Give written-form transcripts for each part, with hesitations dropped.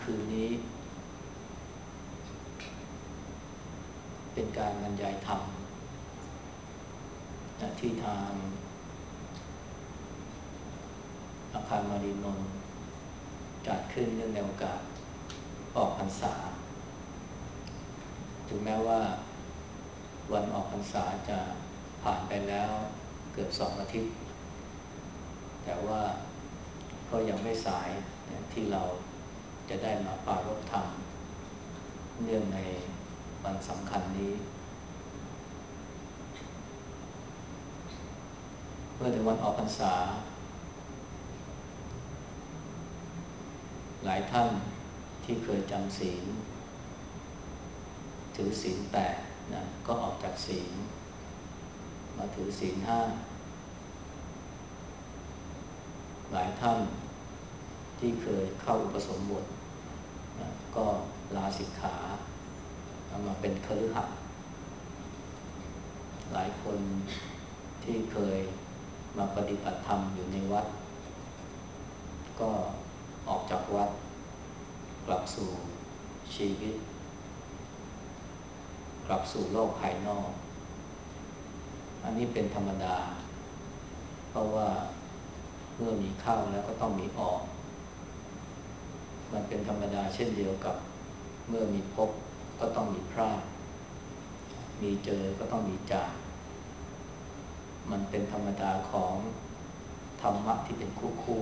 คืนนี้เป็นการบรรยายธรรมที่ทางอาคารมารีนนท์จัดขึ้นเนื่องในโอกาสออกพรรษาถึงแม้ว่าวันออกพรรษาจะผ่านไปแล้วเกือบ2 อาทิตย์แต่ว่าก็ยังไม่สายที่เราจะได้มาปรารภธรรมเนื่องในวันสำคัญนี้เมื่อถึงวันออกพรรษาหลายท่านที่เคยจำศีลถือศีล8นะก็ออกจากศีลมาถือศีล5หลายท่านที่เคยเข้าอุปสมบทนะก็ลาสิกขามาเป็นคฤหัสถ์หลายคนที่เคยมาปฏิบัติธรรมอยู่ในวัดก็ออกจากวัดกลับสู่ชีวิตกลับสู่โลกภายนอกอันนี้เป็นธรรมดาเพราะว่าเมื่อมีเข้าแล้วก็ต้องมีออกมันเป็นธรรมดาเช่นเดียวกับเมื่อมีพบก็ต้องมีพรากมีเจอก็ต้องมีจากมันเป็นธรรมดาของธรรมะที่เป็นคู่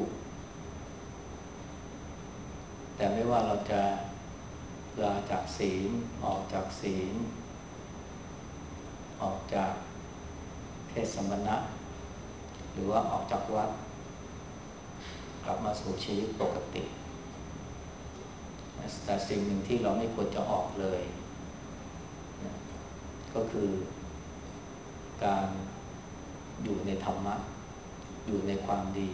แต่ไม่ว่าเราจะลาจากศีลออกจากศีลออกจากเพศสมณะหรือว่าออกจากวัดกลับมาสู่ชีวิตปกติแต่สิ่งหนึ่งที่เราไม่ควรจะออกเลยก็คือการอยู่ในธรรมะอยู่ในความดี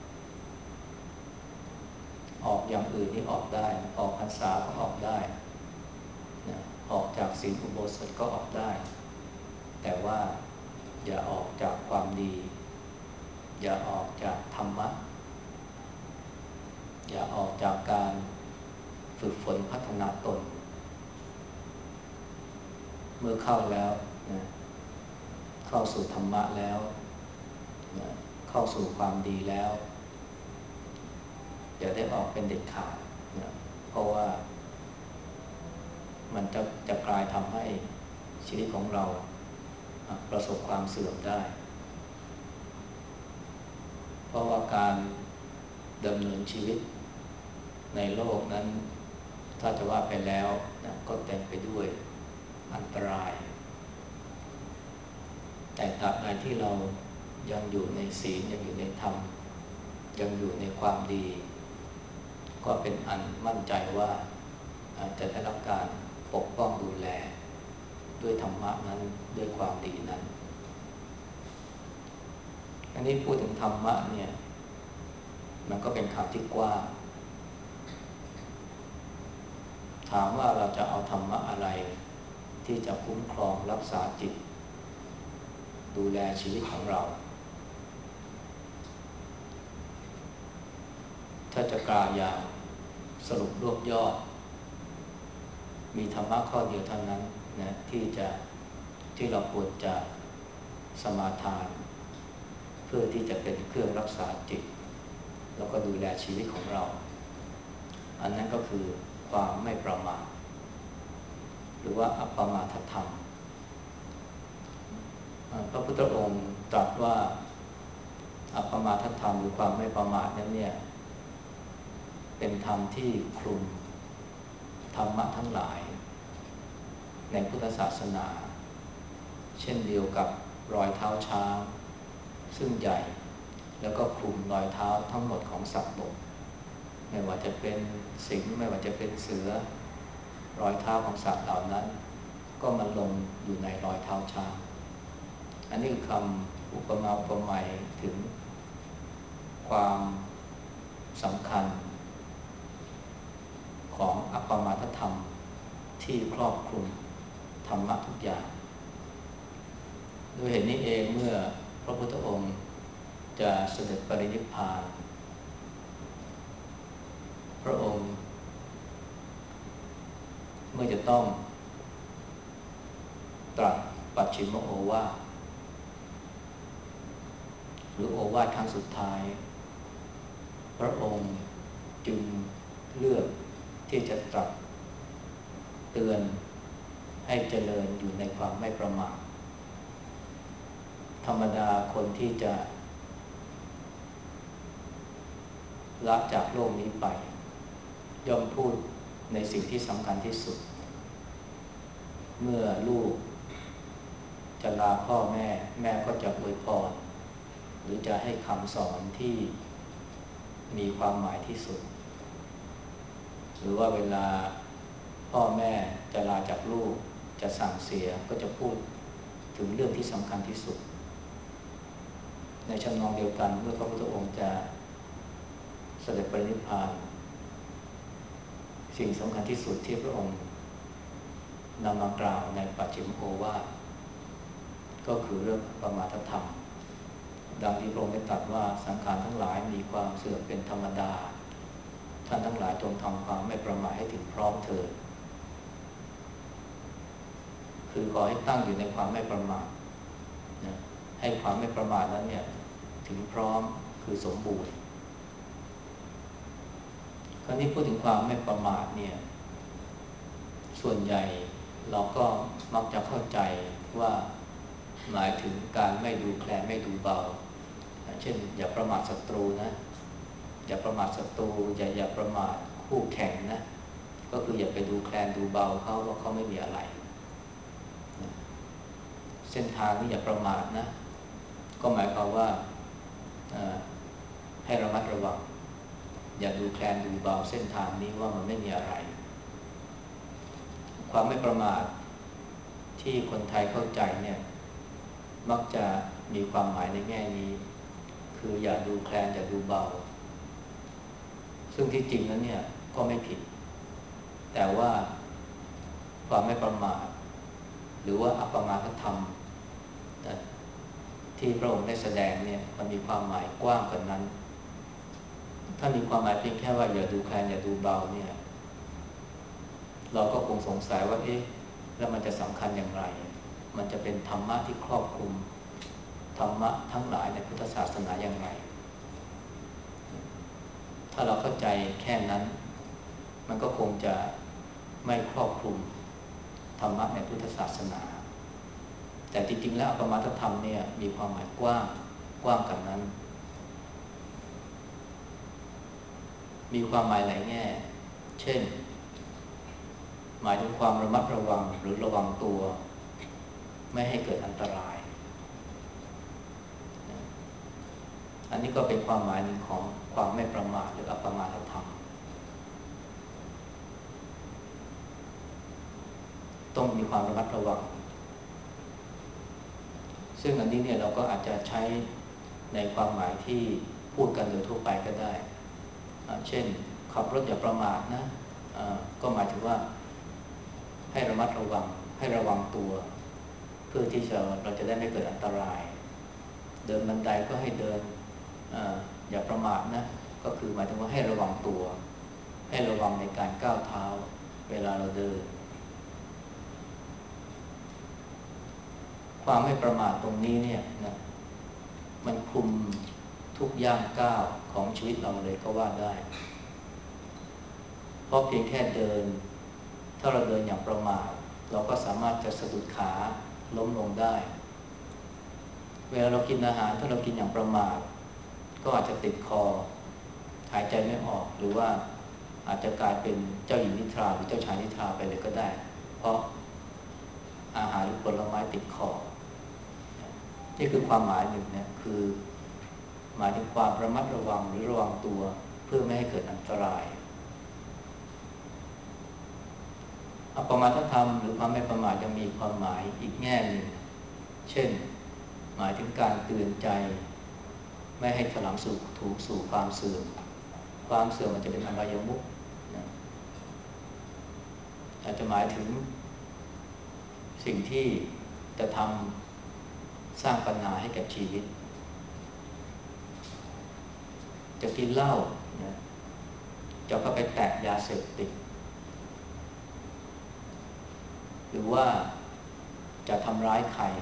ออกอย่างอื่นนี่ออกได้ออกพรรษาก็ออกได้ออกจากศีลอุโบสถก็ออกได้แต่ว่าอย่าออกจากความดีอย่าออกจากธรรมะอย่าออกจากการฝึกฝนพัฒนาตนเมื่อเข้าแล้วเข้าสู่ธรรมะแล้วเข้าสู่ความดีแล้วอย่าได้ออกเป็นเด็ดขาดเพราะว่ามันจะกลายทำให้ชีวิตของเราประสบความเสื่อมได้เพราะว่าการดำเนินชีวิตในโลกนั้นถ้าจะว่าไปแล้วก็เต็มไปด้วยอันตรายแต่ตราบใดที่เรายังอยู่ในศีลยังอยู่ในธรรมยังอยู่ในความดีก็เป็นอันมั่นใจว่าจะได้รับการปกป้องดูแลด้วยธรรมะนั้นด้วยความดีนั้นอันนี้พูดถึงธรรมะเนี่ยมันก็เป็นคำที่กว้างถามว่าเราจะเอาธรรมะอะไรที่จะคุ้มครองรักษาจิตดูแลชีวิตของเราถ้าจะกล่าวอย่างสรุปรวบยอดมีธรรมะข้อเดียวเท่านั้นนะที่เราควรจะสมาทานเพื่อที่จะเป็นเครื่องรักษาจิตแล้วก็ดูแลชีวิตของเราอันนั้นก็คือความไม่ประมาทหรือว่าอัปปมาทธรรมพระพุทธองค์ตรัสว่าอัปปมาทธรรมหรือความไม่ประมาทนั้นเนี่ยเป็นธรรมที่คลุมธรรมะทั้งหลายในพุทธศาสนาเช่นเดียวกับรอยเท้าช้างซึ่งใหญ่แล้วก็คลุมรอยเท้าทั้งหมดของสัตว์บกไม่ว่าจะเป็นสิงห์ไม่ว่าจะเป็นเสือรอยเท้าของสัตว์เหล่านั้นก็มันลงอยู่ในรอยเท้าช้างอันนี้คือคำอุปมาอุปไมยถึงความสำคัญของอัปปมาทธรรมที่ครอบคลุมธรรมะทุกอย่างด้วยเหตุนี้เองเมื่อพระพุทธองค์จะเสด็จปรินิพพานพระองค์เมื่อจะต้องตรัสปัจฉิมโอวาทหรือโอวาทครั้งสุดท้ายพระองค์จึงเลือกที่จะตรัสเตือนให้เจริญอยู่ในความไม่ประมาทธรรมดาคนที่จะละจากโลกนี้ไปย่อมพูดในสิ่งที่สำคัญที่สุดเมื่อลูกจะลาพ่อแม่แม่ก็จะอวยพรหรือจะให้คำสอนที่มีความหมายที่สุดหรือว่าเวลาพ่อแม่จะลาจากลูกจะสั่งเสียก็จะพูดถึงเรื่องที่สำคัญที่สุดในชำนองเดียวกันเมื่อพระพุทธองค์จะเสด็จปรินิพพานสิ่งสำคัญที่สุดที่พระองค์นำมากล่าวในปัจฉิมโอวาทก็คือเรื่องปมาทธรรมดังที่พระองค์ได้ตรัสว่าสังขารทั้งหลายมีความเสื่อมเป็นธรรมดาท่านทั้งหลายจงทำความไม่ประมาทให้ถึงพร้อมเถิดคือขอให้ตั้งอยู่ในความไม่ประมาทนะให้ความไม่ประมาทนั้นเนี่ยถึงพร้อมคือสมบูรณ์คราวนี้พูดถึงความไม่ประมาทเนี่ยส่วนใหญ่เราก็มักจะเข้าใจว่าหมายถึงการไม่ดูแคลนไม่ดูเบาเช่นอย่าประมาทศัตรูนะอย่าประมาทศัตรูอย่าประมาทคู่แข่งนะก็คืออย่าไปดูแคลนดูเบาเขาว่าเขาไม่มีอะไรเส้นทางนี้อย่าประมาทนะก็หมายความว่าให้ระมัดระวังอย่าดูแคลนดูเบาเส้นทางนี้ว่ามันไม่มีอะไรความไม่ประมาทที่คนไทยเข้าใจเนี่ยมักจะมีความหมายในแง่นี้คืออย่าดูแคลนอย่าดูเบาซึ่งที่จริงนั้นเนี่ยก็ไม่ผิดแต่ว่าความไม่ประมาทหรือว่าอัปปมาทธรรมที่พระองค์ได้แสดงเนี่ยมันมีความหมายกว้างกว่านั้นถ้ามีความหมายเพียงแค่ว่าอย่าดูแคลนอย่าดูเบาเนี่ยเราก็คงสงสัยว่าเอ๊ะแล้วมันจะสำคัญอย่างไรมันจะเป็นธรรมะที่ครอบคลุมธรรมะทั้งหลายในพุทธศาสนาอย่างไรถ้าเราเข้าใจแค่นั้นมันก็คงจะไม่ครอบคลุมธรรมะในพุทธศาสนาแต่จริงๆแล้วอัปปมาทธรรมเนี่ยมีความหมายกว้างกันนั้นมีความหมายหลายแง่เช่นหมายถึงความระมัดระวังหรือระวังตัวไม่ให้เกิดอันตรายอันนี้ก็เป็นความหมายหนึ่งของความไม่ประมาทหรืออัปปมาทธรรมต้องมีความระมัดระวังซึ่งอันนี้เนี่ยเราก็อาจจะใช้ในความหมายที่พูดกันโดยทั่วไปก็ได้เช่นขับรถอย่าประมาทนะก็หมายถึงว่าให้ระมัดระวังให้ระวังตัวเพื่อที่เราจะได้ไม่เกิดอันตรายเดินบันไดก็ให้เดินอย่าประมาทนะก็คือหมายถึงว่าให้ระวังตัวให้ระวังในการก้าวเท้าเวลาเราเดินความไม่ประมาทตรงนี้เนี่ยนะมันคลุมทุกย่างก้าวของชีวิตเราเลยก็ว่าได้เพราะเพียงแค่เดินถ้าเราเดินอย่างประมาทเราก็สามารถจะสะดุดขาล้มลงได้เวลาเรากินอาหารถ้าเรากินอย่างประมาทก็อาจจะติดคอหายใจไม่ออกหรือว่าอาจจะกลายเป็นเจ้าหญิงนิทราหรือเจ้าชายนิทราไปเลยก็ได้เพราะอาหารหรือผลไม้ติดคอนี่คือความหมายหนึ่งนะคือหมายถึงความระมัดระวังหรือระวังตัวเพื่อไม่ให้เกิดอันตรายอัปปมาทธรรมหรือความไม่ประมาทยังมีความหมายอีกแง่หนึ่งเช่นหมายถึงการเตือนใจไม่ให้ถลำสู่ความเสื่อมความเสื่อมมันจะเป็นอบายมุขนะอาจจะหมายถึงสิ่งที่จะทำสร้างปัญหาให้กับชีวิตจะกินเหล้านะจะก็ไปแตะยาเสพติดหรือว่าจะทำร้ายใคร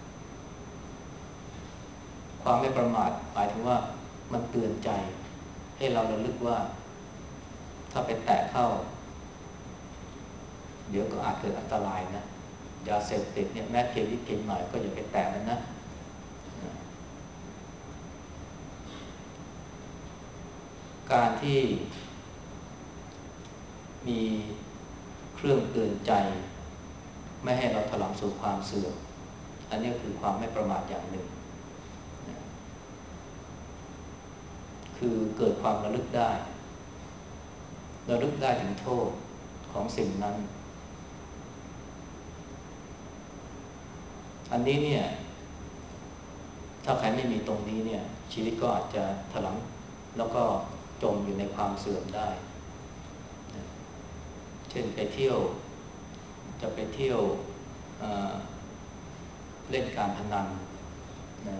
ความไม่ประมาทหมายถึงว่ามันเตือนใจให้เราระลึกว่าถ้าไปแตะเข้าเดี๋ยวก็อาจเกิดอันตรายนะยาเสพติดเนี่ยแม้เพียงนิดเพียงหน่อยก็อย่าไปแตะมันนะการที่มีเครื่องเตือนใจไม่ให้เราถลำสู่ความเสื่อมอันนี้คือความไม่ประมาทอย่างหนึ่งคือเกิดความระลึกได้ถึงโทษของสิ่งนั้นอันนี้เนี่ยถ้าใครไม่มีตรงนี้เนี่ยชีวิตก็อาจจะถลำแล้วก็จมอยู่ในความเสื่อมได้เช่นไปเที่ยวจะไปเที่ยวเล่นการพนันนะ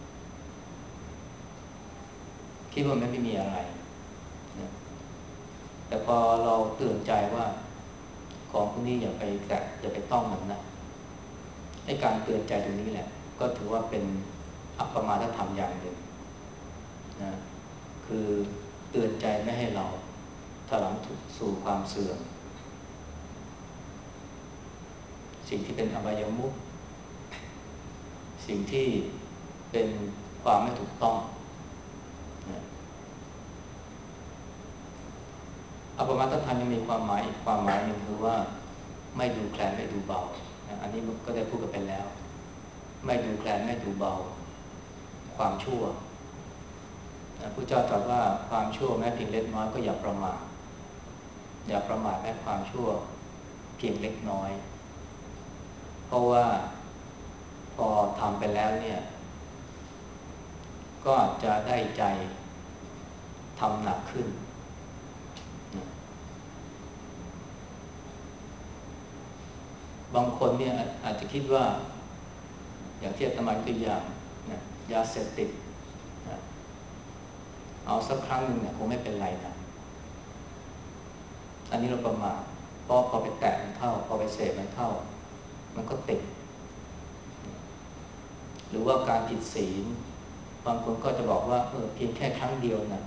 คิดว่าไม่มีอะไรนะแต่พอเราเตือนใจว่าของพวกนี้อย่าไปแตะอย่าไปต้องมันนะในการเตือนใจตรงนี้แหละก็ถือว่าเป็นอัปปมาทธรรมอย่างหนึ่งนะคือเตือนใจไม่ให้เราถลำสู่ความเสื่อมสิ่งที่เป็นอบายมุขสิ่งที่เป็นความไม่ถูกต้องนะอัปปมาทธรรมยังมีความหมายอีกความหมายหนึ่งคือว่าไม่ดูแคลนไม่ดูเบานะอันนี้ก็ได้พูดกันไปแล้วไม่ดูแคลนไม่ดูเบาความชั่วนะพระเจ้าตรัสว่าความชั่วแม้เพียงเล็กน้อยก็อย่าประมาทแม้ความชั่วเพียงเล็กน้อยเพราะว่าพอทำไปแล้วเนี่ยก็อาจจะได้ใจทำหนักขึ้นบางคนเนี่ยอาจจะคิดว่าอย่างที่อาตมาตัวอย่างนะยาเสพติดนะเอาสักครั้งหนึ่งเนี่ยคงไม่เป็นไรนะอันนี้เราประมาทเพราะพอไปแตะมันเข้าพอไปเสพมันเข้ามันก็ติดหรือว่าการผิดศีลบางคนก็จะบอกว่าเพียงแค่ครั้งเดียวนะ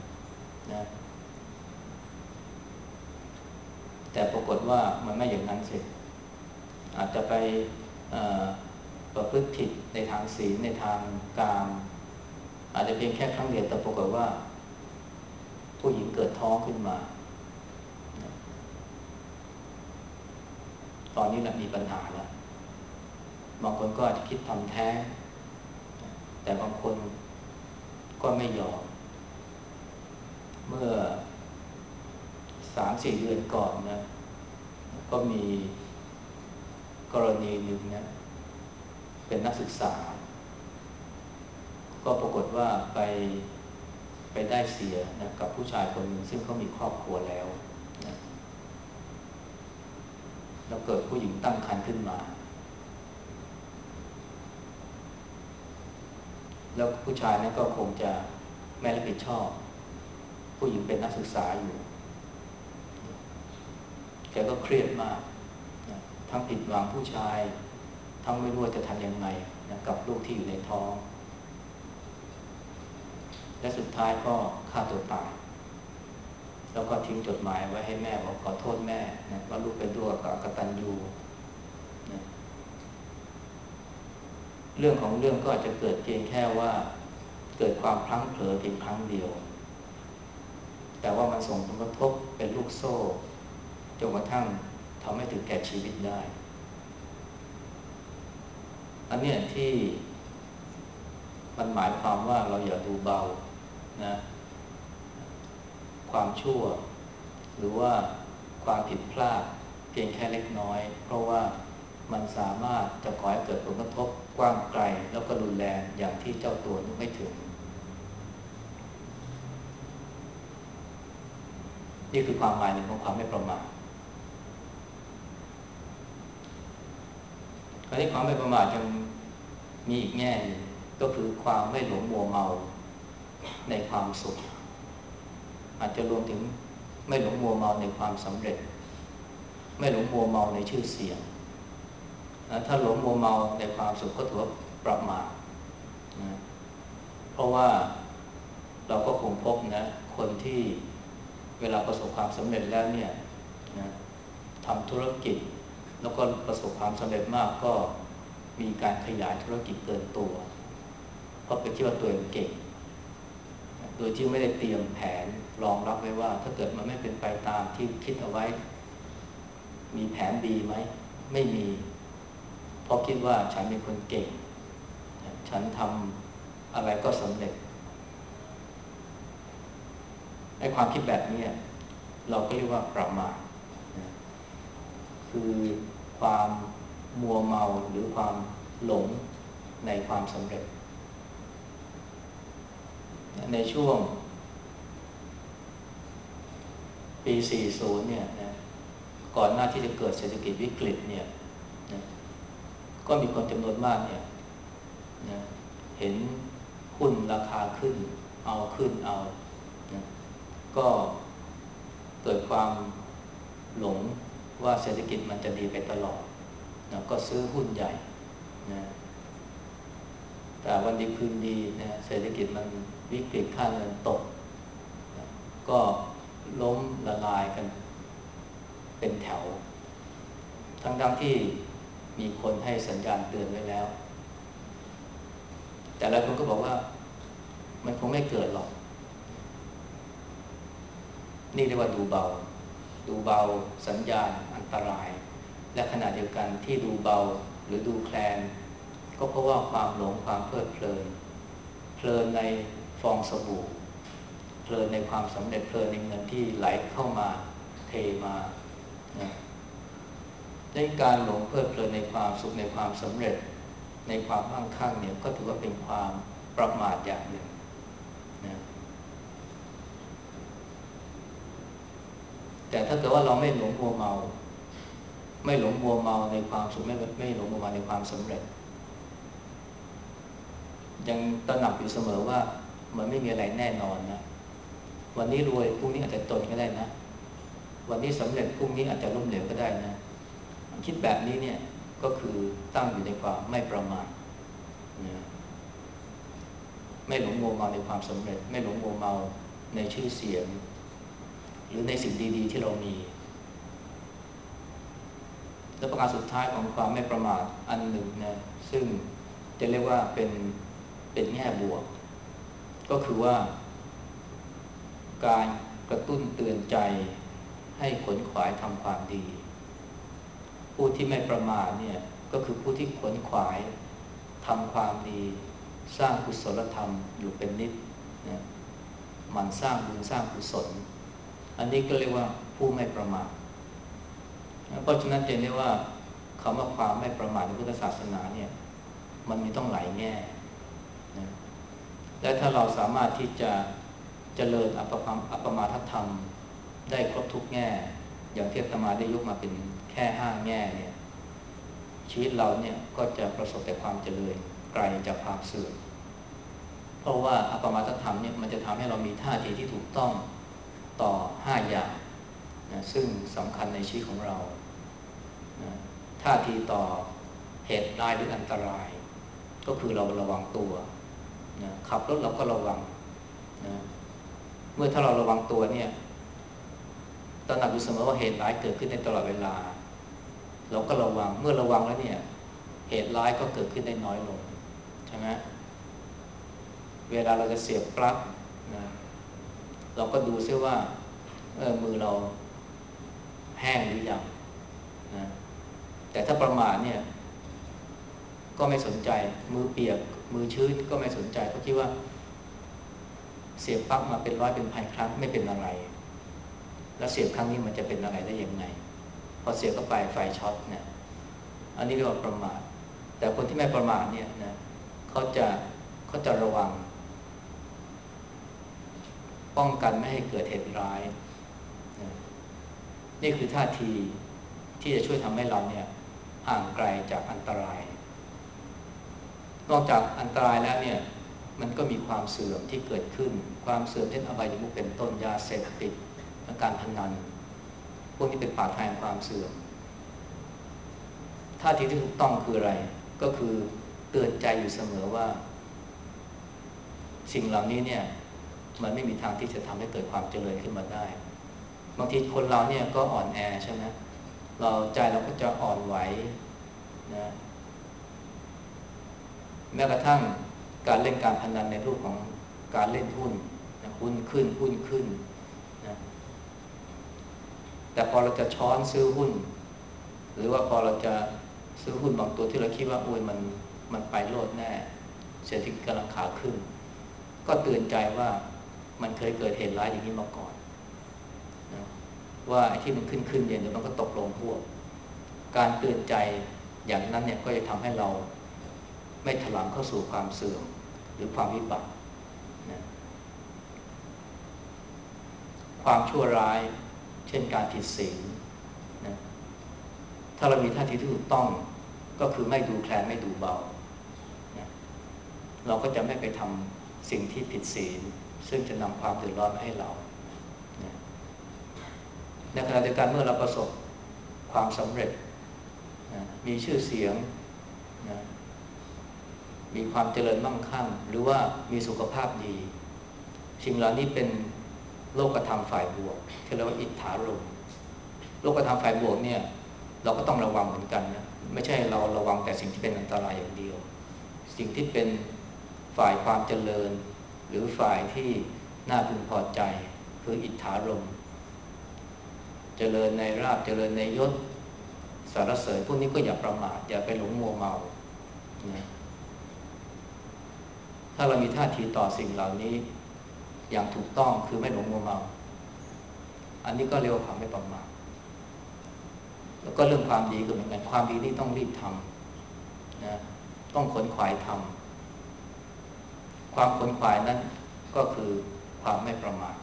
แต่ปรากฏว่ามันไม่อย่างนั้นสิอาจจะไปประพฤติผิดในทางศีลในทางกามอาจจะเพียงแค่ครั้งเดียวแต่ปรากฏว่าผู้หญิงเกิดท้องขึ้นมาตอนนี้แหละมีปัญหาแล้วบางคนก็อาจจะคิดทำแท้งแต่บางคนก็ไม่ยอมเมื่อ 3-4 เดือนก่อนนะก็มีกรณีหนึ่งนะเป็นนักศึกษาก็ปรากฏว่าไปได้เสียนะกับผู้ชายคนหนึ่งซึ่งเขามีครอบครัวแล้วนะแล้วเกิดผู้หญิงตั้งครรภ์ขึ้นมาแล้วผู้ชายนั้นก็คงจะไม่รับผิดชอบผู้หญิงเป็นนักศึกษาอยู่แกก็เครียดมากนะทั้งผิดหวังผู้ชายทั้งไม่รู้จะทำยังไงนะกับลูกที่อยู่ในท้องและสุดท้ายก็ฆ่าตัวตายแล้วก็ทิ้งจดหมายไว้ให้แม่บอกขอโทษแม่นะว่าลูกเป็นด้วยกับอกตัญญูนะเรื่องของเรื่องก็อาจจะเกิดเพียงแค่ว่าเกิดความพลั้งเผลอเพียงครั้งเดียวแต่ว่ามันส่งผลกระทบเป็นลูกโซ่จนกระทั่งทำให้ถึงแก่ชีวิตได้อันนี้ที่มันหมายความว่าเราอย่าดูเบานะความชั่วหรือว่าความผิดพลาดเพียงแค่เล็กน้อยเพราะว่ามันสามารถจะก่อให้เกิดผลกระทบกว้างไกลแล้วก็รุนแรงอย่างที่เจ้าตัวนึกไม่ถึงนี่คือความหมายหนึ่งของความไม่ประมาทคราวนี้ความไม่ประมาทยังมีอีกแง่หนึ่งก็คือความไม่หลงมัวเมาในความสุขอาจจะรวมถึงไม่หลงมัวเมาในความสำเร็จไม่หลงมัวเมาในชื่อเสียงถ้าหลงมัวเมาในความสุขก็ถือว่าประมาทนะเพราะว่าเราก็คงพบนะคนที่เวลาประสบความสำเร็จแล้วเนี่ยนะทำธุรกิจแล้วก็ประสบความสำเร็จมากก็มีการขยายธุรกิจเกินตัวเพราะไปคิดว่าตัวเองเก่งโดยที่ไม่ได้เตรียมแผนรองรับไว้ว่าถ้าเกิดมันไม่เป็นไปตามที่คิดเอาไว้มีแผน B ไหมไม่มีเพราะคิดว่าฉันเป็นคนเก่งฉันทำอะไรก็สำเร็จไอ้ความคิดแบบนี้เราก็เรียกว่าประมาทคือความมัวเมาหรือความหลงในความสำเร็จในช่วงปี 40 เนี่ยนะก่อนหน้าที่จะเกิดเศรษฐกิจวิกฤตเนี่ยนะก็มีคนจำนวนมากเนี่ยนะเห็นหุ้นราคาขึ้นเอานะก็เกิดความหลงว่าเศรษฐกิจมันจะดีไปตลอดนะก็ซื้อหุ้นใหญ่นะแต่วันดีคืนดีนะเศรษฐกิจมันวิกฤตค่าเงินตกนะก็ล้มละลายกันเป็นแถวทั้งที่มีคนให้สัญญาณเตือนไว้แล้วแต่หลายคนก็บอกว่ามันคงไม่เกิดหรอกนี่เรียกว่าดูเบาสัญญาณอันตรายและขณะเดียวกันที่ดูเบาหรือดูแคลนก็เพราะว่าความหลงความเพลิดเพลินในฟองสบู่เพลินในความสำเร็จเพลินในเงินที่ไหลเข้ามาเทมานะในการหลงเพลิดเพลินในความสุขในความสำเร็จในความมั่งคั่งเนี่ยก็ถือว่าเป็นความประมาทอย่างหนึ่งนะแต่ถ้าเกิดว่าเราไม่หลงมัวเมาในความสุขไม่หลงมัวเมาในความสำเร็จยังตระหนักอยู่เสมอว่ามันไม่มีอะไรแน่นอนนะวันนี้รวยพรุ่งนี้อาจจะจนก็ได้นะวันนี้สำเร็จพรุ่งนี้อาจจะล้มเหลวก็ได้นะคิดแบบนี้เนี่ยก็คือตั้งอยู่ในความไม่ประมาทนะไม่หลงมัวเมาในความสำเร็จไม่หลงมัวเมาในชื่อเสียงหรือในสิ่งดีๆที่เรามีและประการสุดท้ายของความไม่ประมาทอันหนึ่งนะซึ่งจะเรียกว่าเป็นแง่บวกก็คือว่าการกระตุ้นเตือนใจให้ขวนขวายทำความดีผู้ที่ไม่ประมาทเนี่ยก็คือผู้ที่ขวนขวายทำความดีสร้างกุศลธรรมอยู่เป็นนิจนะมันสร้างบุญสร้างกุศลอันนี้ก็เรียกว่าผู้ไม่ประมาทเพราะฉะนั้นจะเรียกว่าคำว่าความไม่ประมาทในพุทธศาสนาเนี่ยมันมีต้องหลายแง่นะและถ้าเราสามารถที่จะเจริญอัปมาทธรรมได้ครบทุกแง่อย่างที่อาตมาได้ยกมาเป็นแค่5แง่เนี่ยชีวิตเราเนี่ยก็จะประสบแต่ความเจริญไกลจากความเสื่อมเพราะว่าอัปมาทธรรมเนี่ยมันจะทำให้เรามีท่าทีที่ถูกต้องต่อ5อย่างนะซึ่งสำคัญในชีวิตของเรานะท่าทีต่อเหตุร้ายหรืออันตรายก็คือเราระวังตัวนะขับรถเราก็ระวังนะเมื่อถ้าเราระวังตัวเนี่ยตระหนักอยู่เสมอว่าเหตุร้ายเกิดขึ้นในตลอดเวลาเราก็ระวังเมื่อระวังแล้วเนี่ยเหตุร้ายก็เกิดขึ้นได้น้อยลงใช่ไหมเวลาเราจะเสียบปลั๊กนะเราก็ดูซิว่ามือเราแห้งหรือยังนะแต่ถ้าประมาทเนี่ยก็ไม่สนใจมือเปียกมือชื้นก็ไม่สนใจเพราะคิดว่าเสียบปลั๊กมาเป็นร้อยเป็นพันครั้งไม่เป็นอะไรแล้วเสียบครั้งนี้มันจะเป็นอะไรได้ยังไงพอเสียบเข้าไปไฟช็อตเนี่ยอันนี้เรียกว่าประมาทแต่คนที่ไม่ประมาทเนี่ยนะเขาจะระวังป้องกันไม่ให้เกิดเหตุร้ายนะนี่คือท่าทีที่จะช่วยทำให้เราเนี่ยห่างไกลจากอันตรายนอกจากอันตรายแล้วเนี่ยมันก็มีความเสื่อมที่เกิดขึ้นความเสื่อมเช่นอบายมุขเป็นต้นยาเสพติดการพนันพวกนี้เป็นป่าทางความเสื่อมท่าทีที่ถูกต้องคืออะไรก็คือเตือนใจอยู่เสมอว่าสิ่งเหล่านี้เนี่ยมันไม่มีทางที่จะทำให้เกิดความเจริญขึ้นมาได้บางทีคนเราเนี่ยก็อ่อนแอใช่ไหมเราก็จะอ่อนไหวนะแม้กระทั่งการเล่นการพนันในรูปของการเล่นหุ้นนะหุ้นขึ้นนะแต่พอเราจะช้อนซื้อหุ้นหรือว่าพอเราจะซื้อหุ้นบางตัวที่เราคิดว่าโอ้ยมันไปโลดแน่เศรษฐกิจกำลังขาขึ้นก็เตือนใจว่ามันเคยเกิดเหตุร้ายอย่างนี้มาก่อนนะว่าไอ้ที่มันขึ้นเดี๋ยวมันก็ตกลงพวกการเตือนใจอย่างนั้นเนี่ยก็จะทำให้เราไม่ถลำเข้าสู่ความเสื่อมหรือความวิบัตินะความชั่วร้ายเช่นการผิดศีลนะถ้าเรามีท่าทีที่ถูกต้องก็คือไม่ดูแคลนไม่ดูเบานะเราก็จะไม่ไปทำสิ่งที่ผิดศีลซึ่งจะนำความเดือดร้อนมาให้เรานะในขณะเดียวกันเมื่อเราประสบความสำเร็จนะมีชื่อเสียงนะมีความเจริญมั่งคั่งหรือว่ามีสุขภาพดีสิ่งเหล่านี้เป็นโลกธรรมฝ่ายบวกที่เรียกว่าอิทธารมโลกธรรมฝ่ายบวกเนี่ยเราก็ต้องระวังเหมือนกันนะไม่ใช่เราระวังแต่สิ่งที่เป็นอันตรายอย่างเดียวสิ่งที่เป็นฝ่ายความเจริญหรือฝ่ายที่น่าพึงพอใจคืออิทธารมเจริญในราภเจริญในยศสรรเสริญพวกนี้ก็อย่าประมาทอย่าไปหลงมัวเมานะถ้าเรามีท่าทีต่อสิ่งเหล่านี้อย่างถูกต้องคือไม่หลงมัวเมาอันนี้ก็เรียกว่าความไม่ประมาทแล้วก็เรื่องความดีก็เหมือนกันความดีนี่ต้องรีบทำนะต้องขนขวายทำความขนขวายนั้นก็คือความไม่ประมาท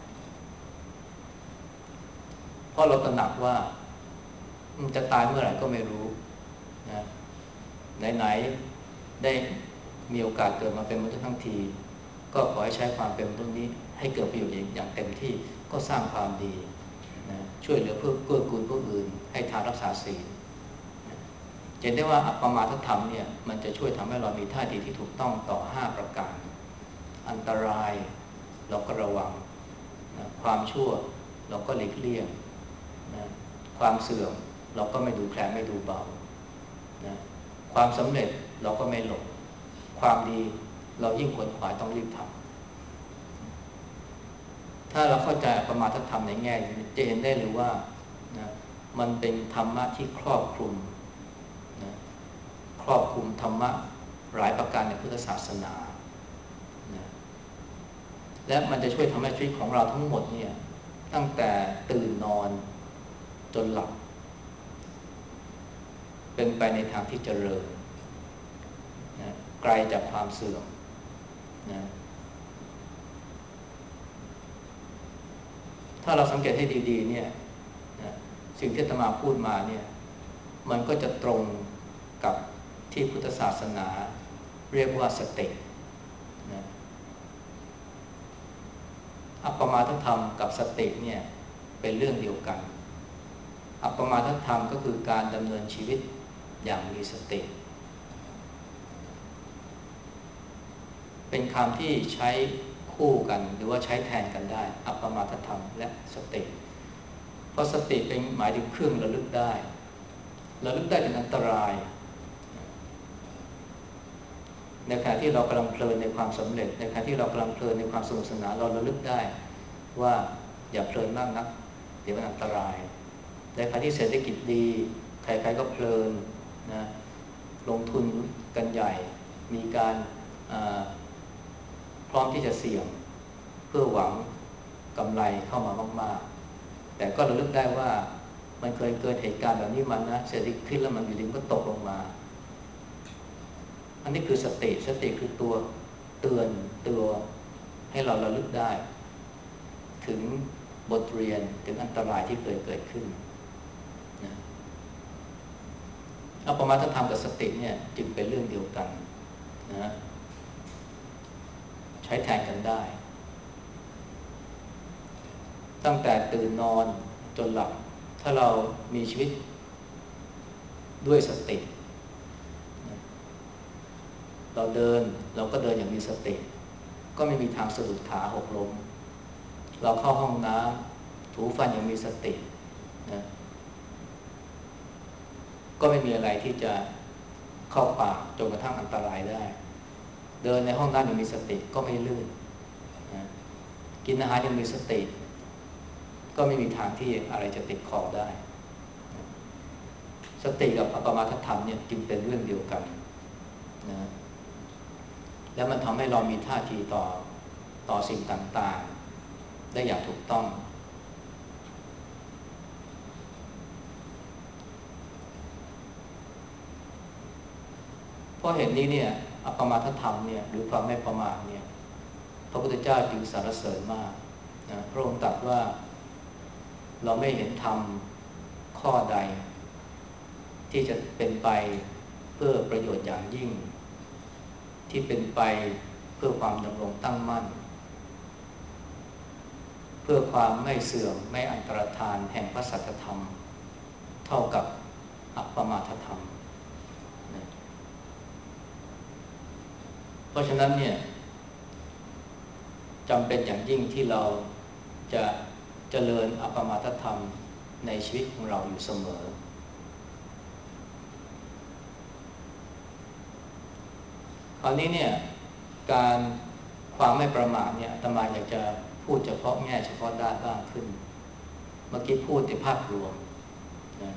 เพราะเราตระหนักว่าจะตายเมื่อไหร่ก็ไม่รู้นะไหนๆได้มีโอกาสเกิดมาเป็นมนุษย์ทั้งทีก็ขอให้ใช้ความเป็นมนุษย์นี้ให้เกิดประโยชน์อย่างเต็มที่ก็สร้างความดีนะช่วยเหลือเพื่อเกื้อกูลผู้อื่นให้ทานรักษาศีลนะเห็นได้ว่าอัปปมาทธรรมเนี่ยมันจะช่วยทำให้เรามีท่าทีที่ถูกต้องต่อ5ประการอันตรายเราก็ระวังนะความชั่วเราก็หลีกเลี่ยงนะความเสื่อมเราก็ไม่ดูแคลนไม่ดูเบานะความสำเร็จเราก็ไม่หลงความดีเรายิ่งขวนขวายต้องรีบทำถ้าเราเข้าใจอัปปมาทธรรมในแง่นี้จะเห็นได้เลยว่านะมันเป็นธรรมะที่ครอบคลุมนะครอบคลุมธรรมะหลายประการในพุทธศาสนานะและมันจะช่วยทำให้ชีวิตของเราทั้งหมดเนี่ยตั้งแต่ตื่นนอนจนหลับเป็นไปในทางที่เจริญนะไกลจากความเสื่อมนะถ้าเราสังเกตให้ดีๆเนี่ยนะสิ่งที่อาตมาพูดมาเนี่ยมันก็จะตรงกับที่พุทธศาสนาเรียกว่าสตินะอัปปมาทธรรมกับสติเนี่ยเป็นเรื่องเดียวกันอัปปมาทธรรมก็คือการดำเนินชีวิตอย่างมีสติเป็นคำที่ใช้คู่กันหรือว่าใช้แทนกันได้อัปปมาทธรรมและสติเพราะสติเป็นหมายถึงเครื่องระลึกได้ระลึกได้ถึงอันตรายในขณะที่เรากำลังเพลินในความสำเร็จในขณะที่เรากำลังเพลินในความสนุกสนานเราระลึกได้ว่าอย่าเพลินมากนักเดี๋ยวมันอันตรายในขณะที่เศรษฐกิจดีใครๆก็เพลินนะลงทุนกันใหญ่มีการพร้อมที่จะเสี่ยงเพื่อหวังกำไรเข้ามามากๆแต่ก็ระลึกได้ว่ามันเคยเกิดเหตุการณ์แบบนี้มันนะเศรษฐกิจขึ้นแล้วมันอยู่ดีก็ตกลงมาอันนี้คือสติคือตัวเตือนตัวให้เราระลึกได้ถึงบทเรียนถึงอันตรายที่เคยเกิดขึ้นนะอัปปมาทธรรมกับสติเนี่ยจึงเป็นเรื่องเดียวกันนะใช้แทนกันได้ตั้งแต่ตื่นนอนจนหลับถ้าเรามีชีวิตด้วยสติเราเดินเราก็เดินอย่างมีสติก็ไม่มีทางสะดุดขาหกล้มเราเข้าห้องน้ำถูฟันอย่างมีสตินะก็ไม่มีอะไรที่จะเข้าปากจนกระทั่งอันตรายได้เดินในห้องน้ำอย่างมีสติก็ไม่ลื่นนะกินอาหารอย่างมีสติก็ไม่มีทางที่อะไรจะติดคอได้สติกับอัปปมาทธรรมเนี่ยจึงเป็นเรื่องเดียวกันนะแล้วมันทำให้เรามีท่าทีต่อสิ่งต่างๆได้อย่างถูกต้องเพราะเหตุนี้เนี่ยอัปปมาทธรรมเนี่ยหรือความไม่ประมาทเนี่ยพระพุทธเจ้าจึงสรรเสริญมากนะพระองค์ตรัสว่าเราไม่เห็นธรรมข้อใดที่จะเป็นไปเพื่อประโยชน์อย่างยิ่งที่เป็นไปเพื่อความดำรงตั้งมั่นเพื่อความไม่เสื่อมไม่อันตรธานแห่งพระสัจธรรมเท่ากับอัปปมาทธรรมนะเพราะฉะนั้นเนี่ยจำเป็นอย่างยิ่งที่เราจะเจริญอัปปมาทธรรมในชีวิตของเราอยู่เสมอคราวนี้เนี่ยการความไม่ประมาทเนี่ยอาตมาอยากจะพูดเฉพาะแง่เฉพาะด้านบ้างขึ้นเมื่อกี้พูดในภาพรวมนะ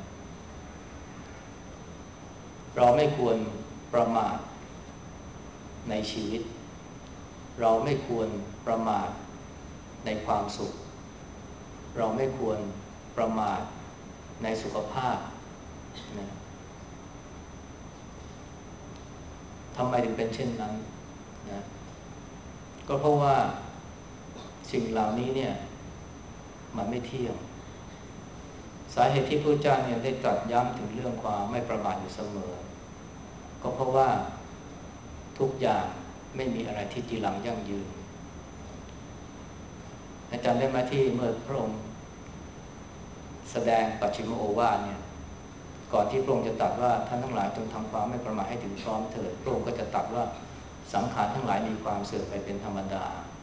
เราไม่ควรประมาทในชีวิตเราไม่ควรประมาทในความสุขเราไม่ควรประมาทในสุขภาพนะทำไมถึงเป็นเช่นนั้นนะก็เพราะว่าสิ่งเหล่านี้เนี่ยมันไม่เที่ยงสาเหตุที่พระเจ้าเนี่ยได้ตรัสย้ำถึงเรื่องความไม่ประมาทอยู่เสมอก็เพราะว่าทุกอย่างไม่มีอะไรที่จีรังยั่งยืนอาจารย์ได้มาที่เมื่อพระองค์แสดงปัจฉิมโอวาทเนี่ยก่อนที่พระองค์จะตรัสว่าท่านทั้งหลายจงทำความไม่ประมาทให้ถึงพร้อมเถิดพระองค์ก็จะตรัสว่าสังขารทั้งหลายมีความเสื่อมไปเป็นธรรมดา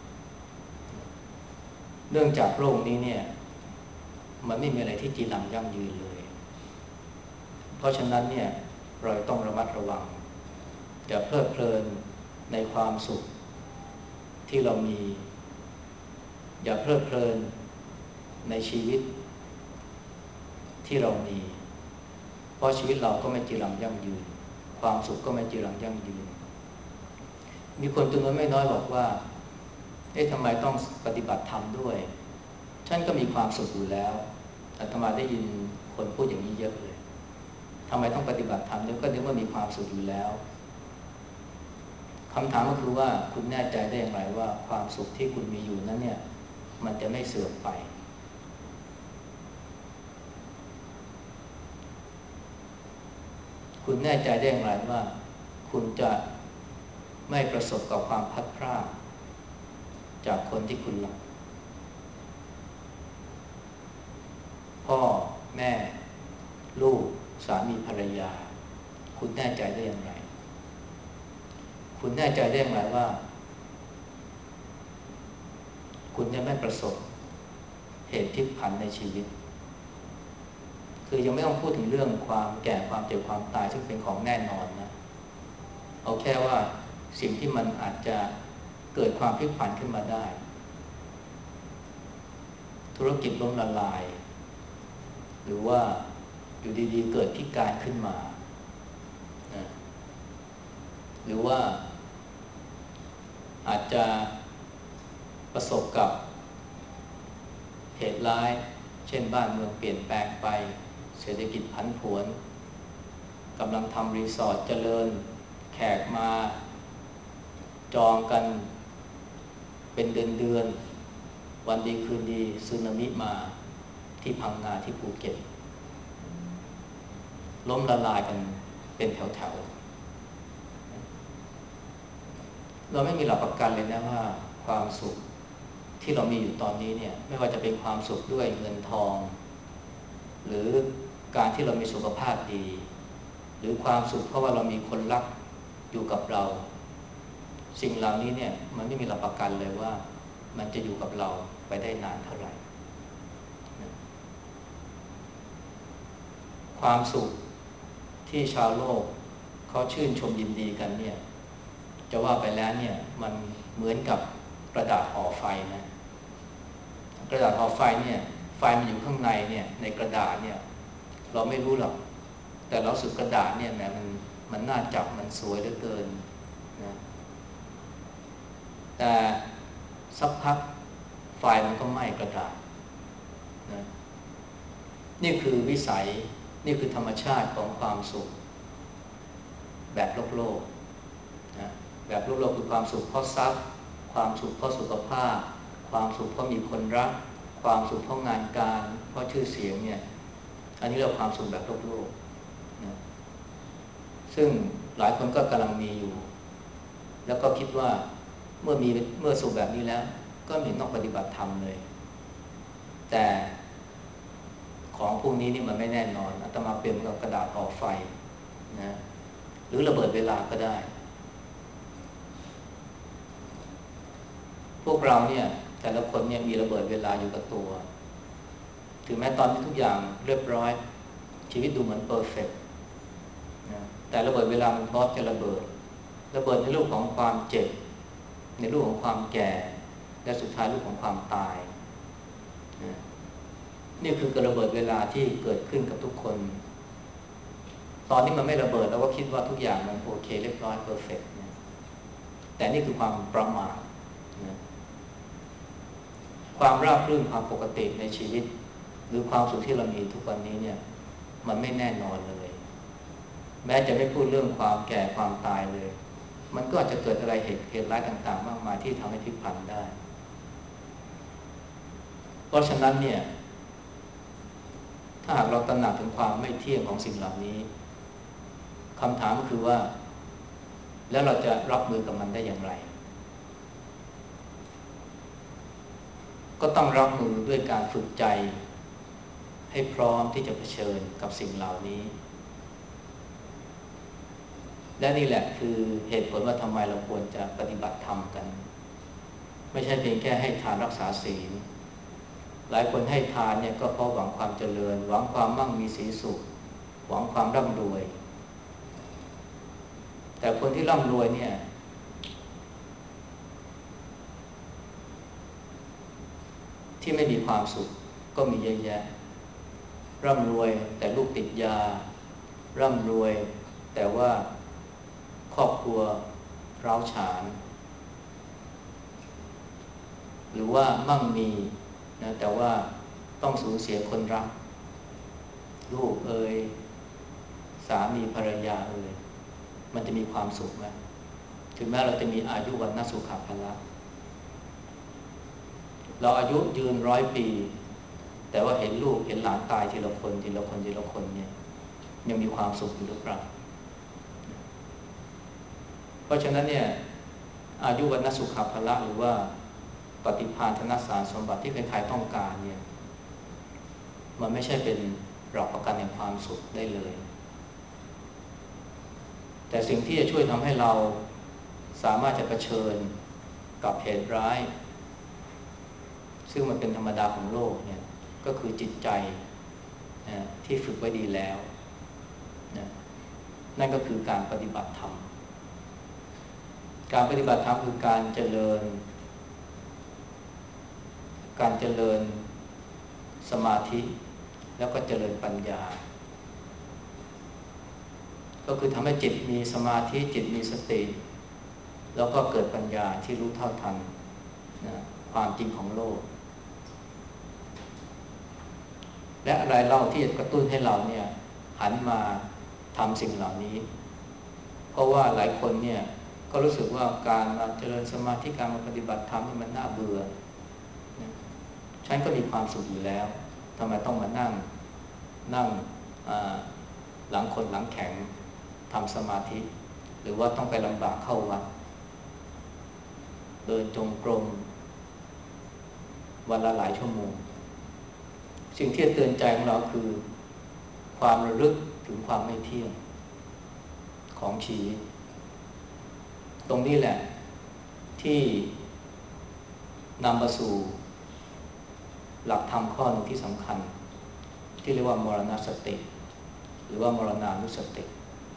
เนื่องจากโลกนี้เนี่ยมันไม่มีอะไรที่จีรังยั่งยืนเลยเพราะฉะนั้นเนี่ยเราต้องระมัดระวังอย่าเพลิดเพลินในความสุขที่เรามีอย่าเพลิดเพลินในชีวิตที่เรามีเพราะชีวิตเราก็ไม่จีรังยั่งยืนความสุขก็ไม่จีรังยั่งยืนมีคนจำนวนไม่น้อยบอกว่าทำไมต้องปฏิบัติธรรมด้วยฉันก็มีความสุขอยู่แล้วอาตมาได้ยินคนพูดอย่างนี้เยอะเลยทำไมต้องปฏิบัติธรรมด้วยก็นึกว่ามีความสุขอยู่แล้วคำถามก็คือว่าคุณแน่ใจได้อย่างไรว่าความสุขที่คุณมีอยู่นั้นเนี่ยมันจะไม่เสื่อมไปคุณแน่ใจได้อย่างไรว่าคุณจะไม่ประสบกับความพัดพรากจากคนที่คุณรักพ่อแม่ลูกสามีภรรยาคุณแน่ใจได้อย่างไรคุณแน่ใจได้อย่างไรว่าคุณจะไม่ประสบเหตุพลิกผันในชีวิตคือยังไม่ต้องพูดถึงเรื่องความแก่ความเจ็บความตายซึ่งเป็นของแน่นอนนะเอาแค่ว่าสิ่งที่มันอาจจะเกิดความพลิกผันขึ้นมาได้ธุรกิจล้มละลายหรือว่าอยู่ดีๆเกิดพิการขึ้นมานะหรือว่าอาจจะประสบกับเหตุร้ายเช่นบ้านเมืองเปลี่ยนแปลงไปเศรษฐกิจผันผวนกำลังทำรีสอร์ทเจริญแขกมาจองกันเป็นเดือนๆวันดีคืนดีสึนามิมาที่พังงาที่ภูเก็ตล้มละลายกันเป็นแถวๆเราไม่มีหลักประกันเลยนะว่าความสุขที่เรามีอยู่ตอนนี้เนี่ยไม่ว่าจะเป็นความสุขด้วยเงินทองหรือการที่เรามีสุขภาพดีหรือความสุขเพราะว่าเรามีคนรักอยู่กับเราสิ่งเหล่านี้เนี่ยมันไม่มีหลักประกันเลยว่ามันจะอยู่กับเราไปได้นานเท่าไหร่ความสุขที่ชาวโลกเขาชื่นชมยินดีกันเนี่ยจะว่าไปแล้วเนี่ยมันเหมือนกับกระดาษห่อไฟนะกระดาษห่อไฟเนี่ยไฟมันอยู่ข้างในเนี่ยในกระดาษเนี่ยเราไม่รู้หรอกแต่เราสึกกระดาษเนี่ยแหมมันน่าจับมันสวยเหลือเกินนะแต่สักพักไฟมันก็ไหม้กระดาษนะนี่คือวิสัยนี่คือธรรมชาติของความสุขแบบโลกนะแบบโลกคือความสุขเพราะทรัพย์ความสุขเพราะสุขภาพความสุขเพราะมีคนรักความสุขเพราะงานการเพราะชื่อเสียงเนี่ยอันนี้เรียกว่าความสุขแบบโลกนะซึ่งหลายคนก็กำลังมีอยู่แล้วก็คิดว่าเมื่อสุขแบบนี้แล้วก็ไม่ต้องปฏิบัติธรรมเลยแต่ของพวกนี้นี่มันไม่แน่นอนอาตมาเปรียบกับกระดาษห่อไฟนะหรือระเบิดเวลาก็ได้พวกเราเนี่ยแต่ละคนเนี่ยมีระเบิดเวลาอยู่กับตัวถึงแม้ตอนที่ทุกอย่างเรียบร้อยชีวิตดูเหมือนเพอร์เฟกต์นะแต่ระเบิดเวลามันพร้อมจะระเบิดในรูปของความเจ็บในรูปของความแก่และสุดท้ายรูปของความตายนะนี่คือกระเบิดเวลาที่เกิดขึ้นกับทุกคนตอนนี้มันไม่ระเบิดเราก็คิดว่าทุกอย่างมันโอเคเรียบร้อยเพอร์เฟกต์นะแต่นี่คือความประมาทนะความราบรื่นความปกติในชีวิตหรือความสุขที่เรามีทุกวันนี้เนี่ยมันไม่แน่นอนเลยแม้จะไม่พูดเรื่องความแก่ความตายเลยมันก็อาจจะเกิดอะไรเหตุร้ายต่างๆมากมายที่ทำให้พลิกผันได้เพราะฉะนั้นเนี่ยถ้าหากเราตระหนักถึงความไม่เที่ยงของสิ่งเหล่านี้คำถามก็คือว่าแล้วเราจะรับมือกับมันได้อย่างไรก็ต้องรับมือด้วยการฝึกใจให้พร้อมที่จะเผชิญกับสิ่งเหล่านี้และนี่แหละคือเหตุผลว่าทำไมเราควรจะปฏิบัติธรรมกันไม่ใช่เพียงแค่ให้ทานรักษาศีลหลายคนให้ทานเนี่ยก็เพราะหวังความเจริญหวังความมั่งมีสีสุขหวังความร่ำรวยแต่คนที่ร่ำรวยเนี่ยที่ไม่มีความสุขก็มีเยอะแยะร่ำรวยแต่ลูกติดยาร่ำรวยแต่ว่าครอบครัวร้าวฉานหรือว่ามั่งมีนะแต่ว่าต้องสูญเสียคนรักลูกเอ่ยสามีภรรยาเอ่ยมันจะมีความสุขไหมถึงแม้เราจะมีอายุวันนสุขภละเราอายุยืน100 ปีแต่ว่าเห็นลูกเห็นหลานตายทีละคนทีละคนทีละคนเนี่ยยังมีความสุขอยู่หรือเปล่าเพราะฉะนั้นเนี่ยอายุวันนสุขภละหรือว่าปฏิภาณธนสารสมบัติที่ใครๆต้องการเนี่ยมันไม่ใช่เป็นหลักประกันแห่งความสุขได้เลยแต่สิ่งที่จะช่วยทำให้เราสามารถจะเผชิญกับเหตุร้ายซึ่งมันเป็นธรรมดาของโลกเนี่ยก็คือจิตใจนะที่ฝึกไว้ดีแล้วนะนั่นก็คือการปฏิบัติธรรมการปฏิบัติธรรมคือการเจริญสมาธิแล้วก็เจริญปัญญาก็คือทำให้จิตมีสมาธิจิตมีสติแล้วก็เกิดปัญญาที่รู้เท่าทันนะความจริงของโลกและอะไรเล่าที่จะกระตุ้นให้เราเนี่ยหันมาทำสิ่งเหล่านี้เพราะว่าหลายคนเนี่ยก็รู้สึกว่าการมาเจริญสมาธิการมาปฏิบัติธรรมนี่มันน่าเบื่อนะฉันก็มีความสุขอยู่แล้วทำไมต้องมานั่งหลังคนหลังแข็งทำสมาธิหรือว่าต้องไปลำบากเข้าวัดเดินจงกรมวันละหลายชั่วโมงสิ่งที่เตือนใจของเราคือความระลึกถึงความไม่เที่ยงของชีวิตตรงนี้แหละที่นำมาสู่หลักธรรมข้อหนึ่งที่สำคัญที่เรียกว่ามรณสติหรือว่ามรณานุสติ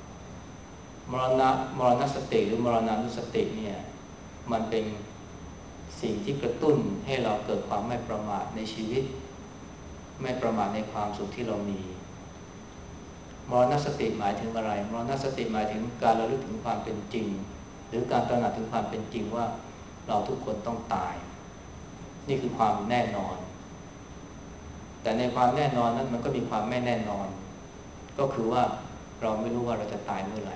มรณสติหรือมรณานุสติเนี่ยมันเป็นสิ่งที่กระตุ้นให้เราเกิดความไม่ประมาทในชีวิตไม่ประมาทในความสุขที่เรามีมรณสติหมายถึงอะไรมรณสติหมายถึงการระลึกถึงความเป็นจริงหรือการตระหนักถึงความเป็นจริงว่าเราทุกคนต้องตายนี่คือความแน่นอนแต่ในความแน่นอนนั้นมันก็มีความไม่แน่นอนก็คือว่าเราไม่รู้ว่าเราจะตายเมื่อไหร่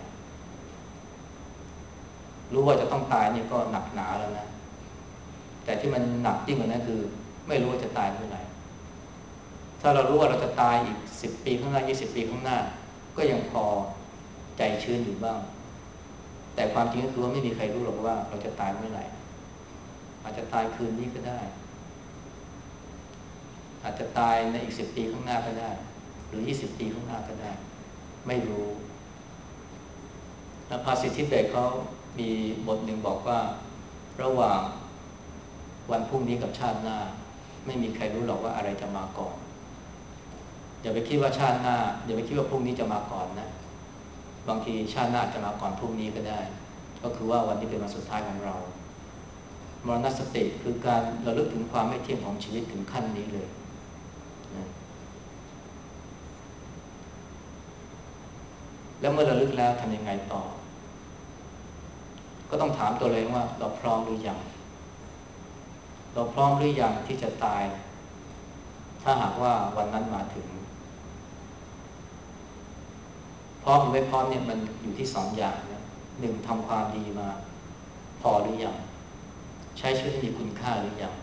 รู้ว่าจะต้องตายนี่ก็หนักหนาแล้วนะแต่ที่มันหนักยิ่งกว่านั้นคือไม่รู้ว่าจะตายเมื่อไหร่ถ้าเรารู้ว่าเราจะตายอีก10 ปีข้างหน้า20 ปีข้างหน้าก็ยังพอใจชื้นอยู่บ้างแต่ความจริงก็คือว่าไม่มีใครรู้หรอกว่าเราจะตายเมื่อไหร่อาจจะตายคืนนี้ก็ได้อาจจะตายในอีก10 ปีข้างหน้าก็ได้หรือ20 ปีข้างหน้าก็ได้ไม่รู้ภาษิตทิเบตเขามีบทหนึ่งบอกว่าระหว่างวันพรุ่งนี้กับชาติหน้าไม่มีใครรู้หรอกว่าอะไรจะมาก่อนอย่าไปคิดว่าชาติหน้าอย่าไปคิดว่าพรุ่งนี้จะมาก่อนนะบางทีชาติหน้าจะมาก่อนพรุ่งนี้ก็ได้ก็คือว่าวันนี้เป็นวันสุดท้ายของเรามรณสติคือการระลึกถึงความไม่เที่ยงของชีวิตถึงขั้นนี้เลยนะแล้วเมื่อระลึกแล้วทำยังไงต่อก็ต้องถามตัวเองว่าเราพร้อมหรือยังเราพร้อมหรือยังที่จะตายถ้าหากว่าวันนั้นมาถึงพร้อมหรือไม่พร้อมเนี่ยมันอยู่ที่2 อย่างนะหนึ่งทำความดีมาพอหรือยังใช้ชีวิตให้มีคุณค่าหรือยัง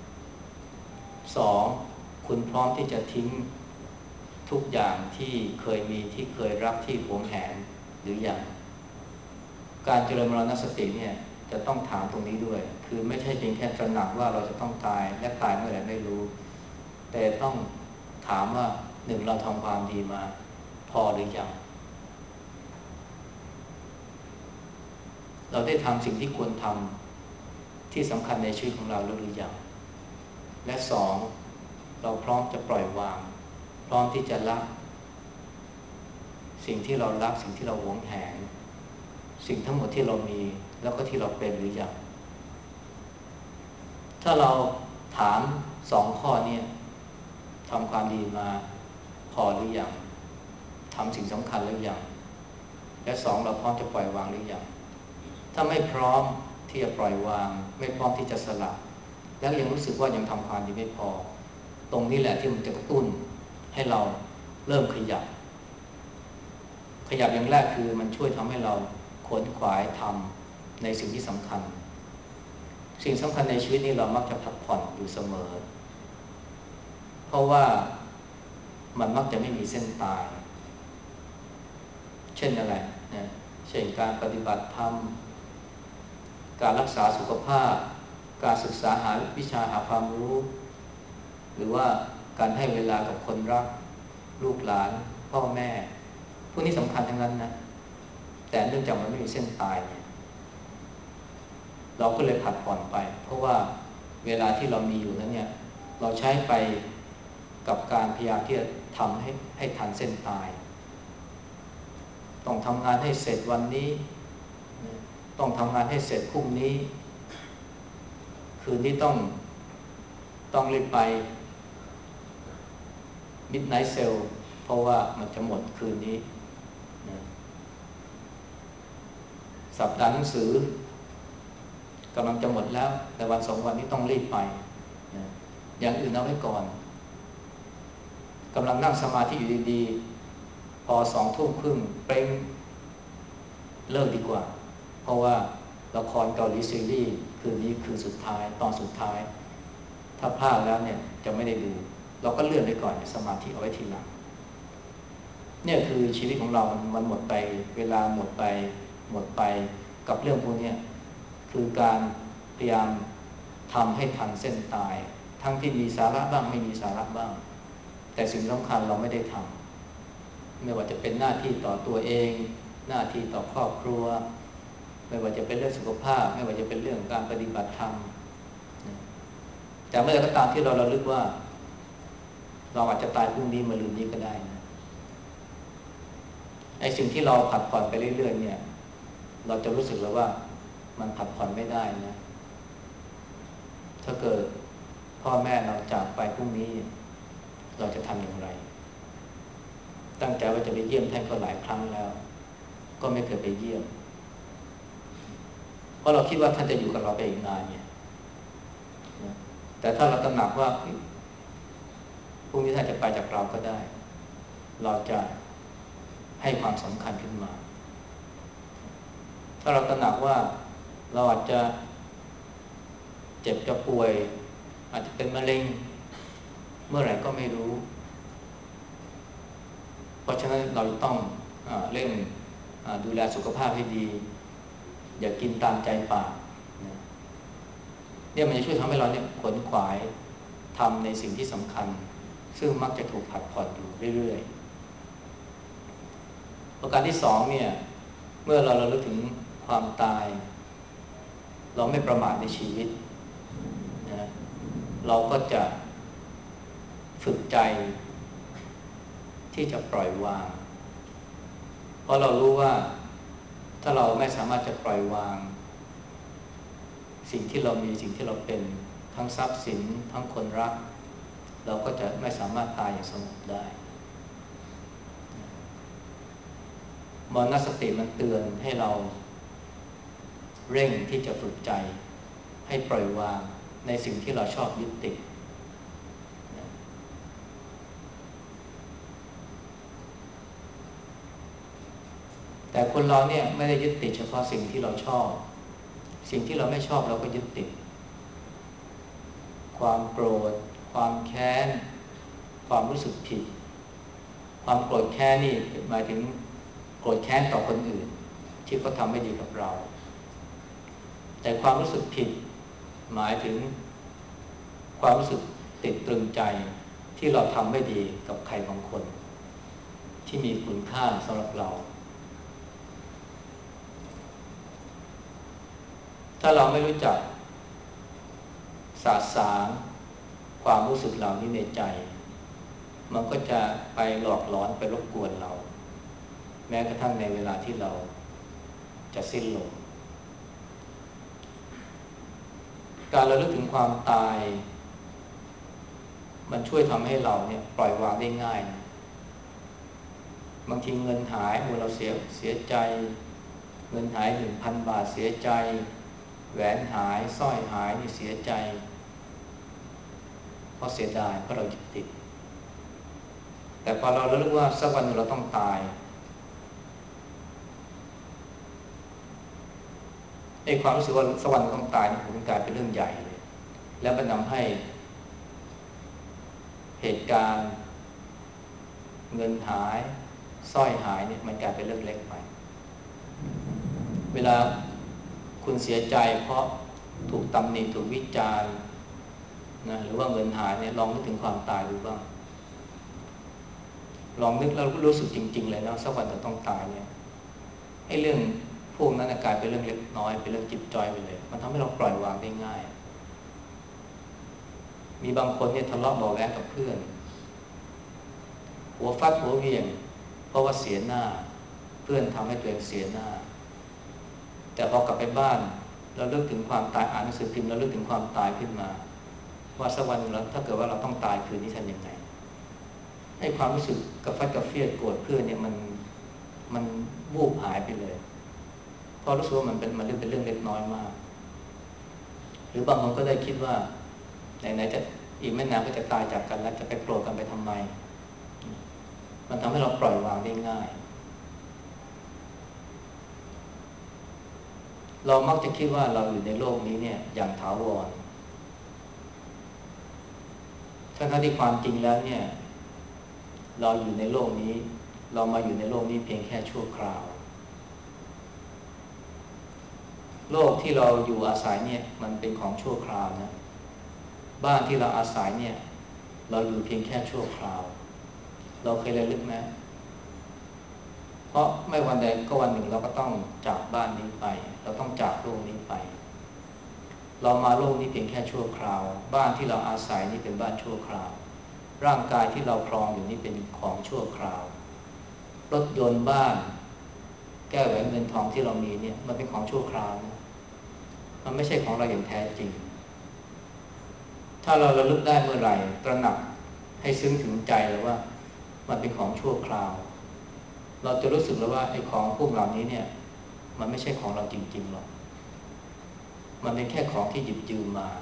2คุณพร้อมที่จะทิ้งทุกอย่างที่เคยมีที่เคยรักที่หวงแหนหรือยังการเจริญมรณสติเนี่ยจะต้องถามตรงนี้ด้วยคือไม่ใช่เพียงแค่ตระหนักว่าเราจะต้องตายและตายเมื่อไหร่ไม่รู้แต่ต้องถามว่าหนึ่งเราทำความดีมาพอหรือยังเราได้ทำสิ่งที่ควรทำที่สำคัญในชีวิตของเราหรือยังและ2เราพร้อมจะปล่อยวางพร้อมที่จะละสิ่งที่เรารักสิ่งที่เราหวงแหนสิ่งทั้งหมดที่เรามีแล้วก็ที่เราเป็นหรือยังถ้าเราถาม2 ข้อนี้ทำความดีมาพอหรือยังทำสิ่งสำคัญหรือยังและ2เราพร้อมจะปล่อยวางหรือยังถ้าไม่พร้อมที่จะปล่อยวางไม่พร้อมที่จะสละแล้วยังรู้สึกว่ายังทำความดีไม่พอตรงนี้แหละที่มันจะกระตุ้นให้เราเริ่มขยับอย่างแรกคือมันช่วยทำให้เราขวนขวายทำในสิ่งที่สำคัญสิ่งสำคัญในชีวิตนี้เรามักจะพักผ่อนอยู่เสมอเพราะว่ามันมักจะไม่มีเส้นตายเช่นอะไรนะเช่นการปฏิบัติธรรมการรักษาสุขภาพการศึกษาหาวิชาหาความรู้หรือว่าการให้เวลากับคนรักลูกหลานพ่อแม่พวกนี้สำคัญทั้งนั้นนะแต่เนื่องจากมันไม่มีเส้นตายเนี่ยเราก็เลยผัดผ่อนไปเพราะว่าเวลาที่เรามีอยู่นั้นเนี่ยเราใช้ไปกับการพยายามที่จะทำให้ทันเส้นตายต้องทำงานให้เสร็จวันนี้ต้องทำงานให้เสร็จพรุ่งนี้คืนนี้ต้องรีบไป Midnight Sale เพราะว่ามันจะหมดคืนนี้นะสัปดาห์หนังสือกำลังจะหมดแล้วแต่วัน2 วันนี้ต้องรีบไปนะอย่างอื่นเอาไว้ก่อนกำลังนั่งสมาธิอยู่ดีๆพอ20:30เป้งเลิกดีกว่าเพราะว่าละครเกาหลีซีรีส์คืนนี้คืนสุดท้ายตอนสุดท้ายถ้าพลาดแล้วเนี่ยจะไม่ได้ดูเราก็เลื่อนไปก่อนสมาธิเอาไว้ทีหลังเนี่ยคือชีวิตของเรามันหมดไปเวลาหมดไปกับเรื่องพวกนี้คือการพยายามทำให้ทันเส้นตายทั้งที่มีสาระบ้างไม่มีสาระบ้างแต่สิ่งสำคัญเราไม่ได้ทำไม่ว่าจะเป็นหน้าที่ต่อตัวเองหน้าที่ต่อครอบครัวไม่ว่าจะเป็นเรื่องสุขภาพไม่ว่าจะเป็นเรื่องการปฏิบัติธรรมแต่เมื่อไหร่ก็ตามที่เราระลึกว่าเราอาจจะตายพรุ่งนี้มะรืนนี้ก็ได้นะไอ้สิ่งที่เราผัดผ่อนไปเรื่อยๆเนี่ยเราจะรู้สึกแล้วว่ามันผัดผ่อนไม่ได้นะถ้าเกิดพ่อแม่เราจากไปพรุ่งนี้เราจะทำอย่างไรตั้งใจว่าจะไปเยี่ยมท่านก็หลายครั้งแล้วก็ไม่เคยไปเยี่ยมเพราะเราคิดว่าท่านจะอยู่กับเราไปอีกนานเนี่ยแต่ถ้าเราตระหนักว่าพรุ่งนี้ท่านจะไปจากเราก็ได้เราจะให้ความสำคัญขึ้นมาถ้าเราตระหนักว่าเราอาจจะเจ็บจะป่วยอาจจะเป็นมะเร็งเมื่อไหร่ก็ไม่รู้เพราะฉะนั้นเราต้องเร่งดูแลสุขภาพให้ดีอย่ากินตามใจปากเนี่ยมันจะช่วยทำให้เราเนี่ยขวนขวายทำในสิ่งที่สำคัญซึ่งมักจะถูกผัดผ่อนอยู่เรื่อยๆประการที่สองเนี่ยเมื่อเราระลึกถึงความตายเราไม่ประมาทในชีวิตนะเราก็จะฝึกใจที่จะปล่อยวางเพราะเรารู้ว่าถ้าเราไม่สามารถจะปล่อยวางสิ่งที่เรามีสิ่งที่เราเป็นทั้งทรัพย์สินทั้งคนรักเราก็จะไม่สามารถตายอย่างสงบได้มรณสติมันเตือนให้เราเร่งที่จะฝึกใจให้ปล่อยวางในสิ่งที่เราชอบยึดติดแต่คนเราเนี่ยไม่ได้ยึดติดเฉพาะสิ่งที่เราชอบสิ่งที่เราไม่ชอบเราก็ยึดติดความโกรธความแค้นความรู้สึกผิดความโกรธแค้นนี่หมายถึงโกรธแค้นต่อคนอื่นที่เขาทำไม่ดีกับเราแต่ความรู้สึกผิดหมายถึงความรู้สึกติดตรึงใจที่เราทำไม่ดีกับใครบางคนที่มีคุณค่าสำหรับเราถ้าเราไม่รู้จักสะสางความรู้สึกเหล่านี้ในใจมันก็จะไปหลอกหลอนไปรบกวนเราแม้กระทั่งในเวลาที่เราจะสิ้นลมการระลึกถึงความตายมันช่วยทำให้เราเนี่ยปล่อยวางได้ง่ายนะบางทีเงินหายเราเสียใจเงินหาย 1,000 บาทเสียใจแหวนหายสร้อยหายนี่เสียใจเพราะเสียดายเพราะเรายึดติดแต่พอเราระลึกว่าสักวันหนึ่งเราต้องตายไอ้ความรู้สึกว่าสักวันต้องตายนี่มันกลายเป็นเรื่องใหญ่เลยแล้วมันนำให้เหตุการณ์เงินหายสร้อยหายเนี่ยมันกลายเป็นเรื่องเล็กไปเวลาคุณเสียใจเพราะถูกตำหนิถูกวิจารณ์นะหรือว่าเงินหายเนี่ยลองนึกถึงความตายดูบ้างลองนึกแล้วรู้สึกจริงๆเลยนะสักวันจะต้องตายเนี่ยให้เรื่องพวกนั้นกลายเป็นเรื่องเล็กน้อยเป็นเรื่องจิบจอยไปเลยมันทำให้เราปล่อยวางได้ง่ายมีบางคนเนี่ยทะเลาะเบาะแว้งกับเพื่อนหัวฟัดหัวเวียงเพราะว่าเสียหน้าเพื่อนทำให้ตัวเองเสียหน้าแต่พอกลับไปบ้านเราเลิกถึงความตายอ่านหนังสือพิมพ์เราเลิกถึงความตายขึ้นมาว่าสักวันแล้วถ้าเกิดว่าเราต้องตายคืนนี้ทำยังไงให้ความรู้สึกกระฟัดกระเฟียดโกรธเพื่อนเนี่ยมันวูบหายไปเลยเพราะรู้สึกว่ามันเป็นเรื่องเล็กน้อยมากหรือบางคนก็ได้คิดว่าไหนๆจะอีกไม่นานก็จะตายจากกันแล้วจะไปโกรธกันไปทำไมมันทำให้เราปล่อยวางได้ง่ายเรามักจะคิดว่าเราอยู่ในโลกนี้เนี่ยอย่างถาวรทั้งที่ความจริงแล้วเนี่ยเราอยู่ในโลกนี้เรามาอยู่ในโลกนี้เพียงแค่ชั่วคราวโลกที่เราอยู่อาศัยเนี่ยมันเป็นของชั่วคราวนะบ้านที่เราอาศัยเนี่ยเราอยู่เพียงแค่ชั่วคราวเราเคยระลึกไหมเพราะไม่วันใดก็วันหนึ่งเราก็ต้องจากบ้านนี้ไปเราต้องจากโลกนี้ไปเรามาโลกนี้เพียงแค่ชั่วคราวบ้านที่เราอาศัยนี่เป็นบ้านชั่วคราวร่างกายที่เราครองอยู่นี่เป็นของชั่วคราวรถยนต์บ้านแก้วแหวนเงินทองที่เรามีเนี่ยมันเป็นของชั่วคราวนะมันไม่ใช่ของเราอย่างแท้จริงถ้าเราระลึกได้เมื่อไหร่ตระหนักให้ซึ้งถึงใจแล้วว่ามันเป็นของชั่วคราวเราจะรู้สึกแล้วว่าไอ้ของพวกเหล่านี้เนี่ยมันไม่ใช่ของเราจริงๆหรอกมันเป็นแค่ของที่หยิบยืมมา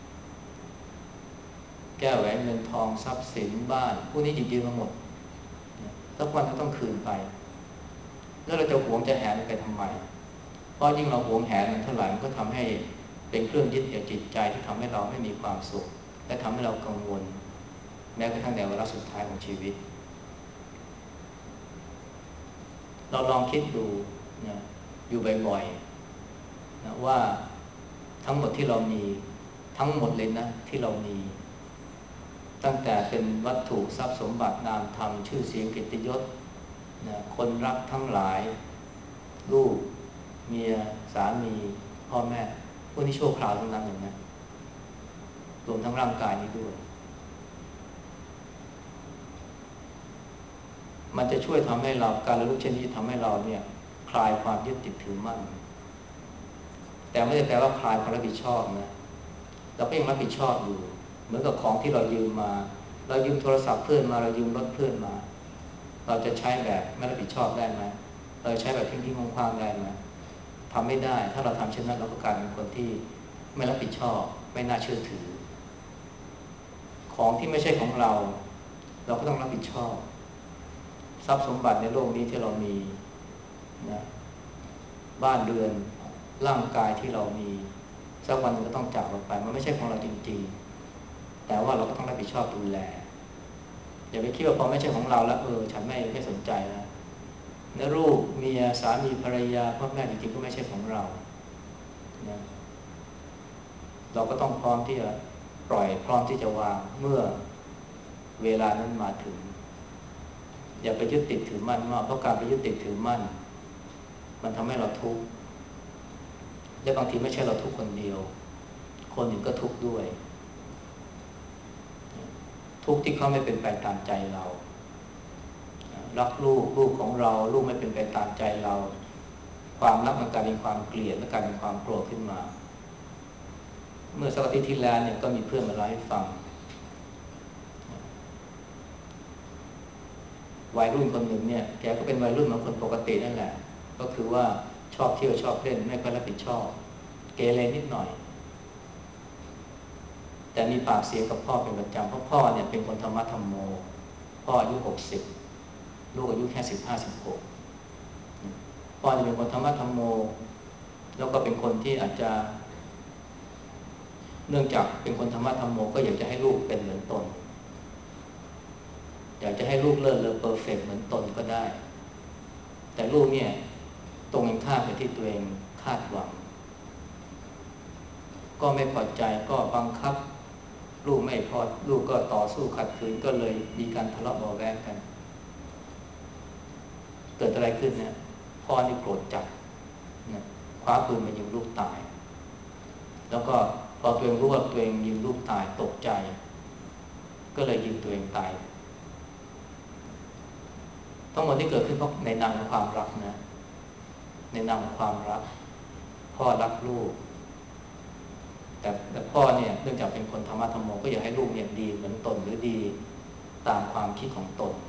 แก้วแหวนเงินทองทรัพย์สินบ้านพวกนี้หยิบยืมมาหมดสักวันก็ต้องคืนไปแล้วเราจะหวงจะแหนมันไปทำไมเพราะยิ่งเราหวงแหนมันเท่าไหร่มันก็ทำให้เป็นเครื่องยึดเหนี่ยวจิตใจที่ทำให้เราไม่มีความสุขและทำให้เรากังวลแม้กระทั่งในวาระสุดท้ายของชีวิตเราลองคิดดูนะอยู่บ่อยๆนะว่าทั้งหมดที่เรามีทั้งหมดเลยนะที่เรามีตั้งแต่เป็นวัตถุทรัพย์สมบัตินามธรรมชื่อเสียงเกียรติยศนะคนรักทั้งหลายลูกเมียสามีพ่อแม่พวกนี้ชั่วคราวทั้งนั้นเลยนะรวมทั้งร่างกายนี้ด้วยมันจะช่วยทำให้เราการระลึกเช่นนี้ทำให้เราเนี่ยคลายความยึดติดถือมั่นแต่ไม่ได้แปลว่าคลายความรับผิดชอบนะเราก็ยังรับผิดชอบอยู่เหมือนกับของที่เรายืมมาเรายืมโทรศัพท์เพื่อนมาเรายืมรถเพื่อนมาเราจะใช้แบบไม่รับผิดชอบได้ไหมเราใช้แบบทิ้งๆคว่างๆได้ไหมทำไม่ได้ถ้าเราทำเช่นนั้นเราก็กลายเป็นคนที่ไม่รับผิดชอบไม่น่าเชื่อถือของที่ไม่ใช่ของเราเราก็ต้องรับผิดชอบทรัพย์สมบัติในโลกนี้ที่เรามีนะบ้านเรือนร่างกายที่เรามีสักวันหนึ่งก็ต้องจากเราไปมันไม่ใช่ของเราจริงๆแต่ว่าเราก็ต้องรับผิดชอบดูแลอย่าไปคิดว่าพอไม่ใช่ของเราแล้วฉันไม่สนใจแล้วนะลูกเมียสามีภรรยาพ่อแม่จริงๆก็ไม่ใช่ของเรานะเราก็ต้องพร้อมที่จะปล่อยพร้อมที่จะวางเมื่อเวลานั้นมาถึงอย่าไปยึดติดถือมั่นมากเพราะการไปยึดติดถือมั่นมันทำให้เราทุกข์และบางทีไม่ใช่เราทุกข์คนเดียวคนอื่นก็ทุกข์ด้วยทุกข์ที่เขาไม่เป็นไปตามใจเรารักลูกลูกของเราลูกไม่เป็นไปตามใจเราความรักมันกลายเป็นความเกลียดและกลายเป็นความโกรธขึ้นมาเมื่อสัปดาห์ที่แล้วเนี่ยก็มีเพื่อนมาเล่าให้ฟังวัยรุ่นคนหนึ่งเนี่ยแกก็เป็นวัยรุ่นเหมือนคนปกตินั่นแหละก็คือว่าชอบเที่ยวชอบเล่นไม่ค่อยรับผิดชอบเกเรนิดหน่อยแต่มีปากเสียงกับพ่อเป็นประจำเพราะพ่อเนี่ยเป็นคนธรรมะธรรมโมพ่ออายุ60ลูกอายุแค่15-16พ่อจะเป็นคนธรรมะธรรมโมแล้วก็เป็นคนที่อาจจะเนื่องจากเป็นคนธรรมะธรรมโมก็อยากจะให้ลูกเป็นเหมือนตนอยากจะให้ลูกเลิศเลอเพอร์เฟกต์เหมือนตนก็ได้แต่ลูกเนี่ยตรงกันข้ามกับที่ตัวเองคาดหวังก็ไม่พอใจก็บังคับลูกไม่พอลูกก็ต่อสู้ขัดขืนก็เลยมีการทะเลาะเบาะแว้งกันเกิดอะไรขึ้นเนี่ยพ่อนี่โกรธจัดนะคว้าปืนมายิงลูกตายแล้วก็พอตัวเองรู้ว่าตัวเองยิงลูกตายตกใจก็เลยยิงตัวเองตายทั้งหมดที่เกิดขึ้นเพราะในนามของความรักนะในนามของความรักพ่อรักลูกแต่พ่อเนี่ยเนื่องจากเป็นคนธรรมะธรรมโมก็อยากให้ลูกเนี่ยดีเหมือนตนหรือดีตามความคิดของตน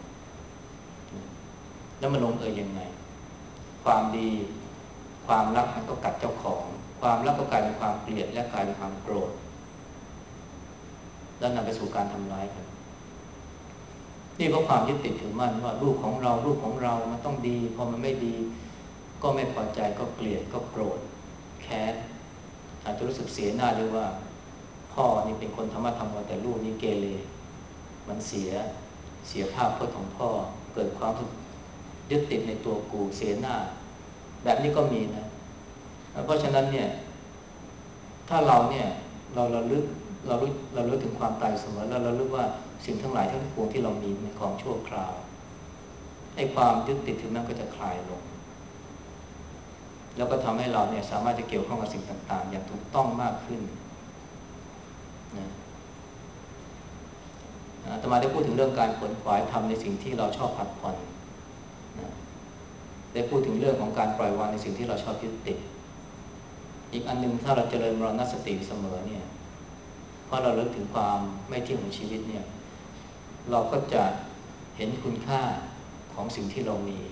แล้วมันลงเอยยังไงความดีความรักมันก็กัดเจ้าของความรักก็กลายเป็นความเกลียดและกลายเป็นความโกรธแล้วนำไปสู่การทำร้ายกันนี่เพราะความยึดติดถือมั่นว่าลูกของเราลูกของเรามันต้องดีพอมันไม่ดีก็ไม่พอใจก็เกลียดก็โกรธแค้นอาจจะรู้สึกเสียหน้าด้วยว่าพ่อนี่เป็นคนธรรมะธรรมโมแต่ลูกนี่เกเรมันเสียภาพพจน์ของพ่อเกิดความยึดติดในตัวกูเสียหน้าแบบนี้ก็มีนะเพราะฉะนั้นเนี่ยถ้าเราเนี่ยเราระลึกถึงความตายเสมอแล้วเราลึกว่าสิ่งทั้งหลายทั้งปวงที่เรามีเป็นของชั่วคราวไอ้ความยึดติดถึงนั้นก็จะคลายลงแล้วก็ทำให้เราเนี่ยสามารถจะเกี่ยวข้องกับสิ่งต่างๆอย่างถูกต้องมากขึ้นนะอาตมาได้พูดถึงเรื่องการขวนขวายทำในสิ่งที่เราชอบผัดผ่อนนะได้พูดถึงเรื่องของการปล่อยวางในสิ่งที่เราชอบยึดติดอีกอันนึงถ้าเราเจริญมรณสติเสมอเนี่ยเพราะเราเลิกถึงความไม่เที่ยงของชีวิตเนี่ยเราก็จะเห็นคุณค่าของสิ่งที่เรามี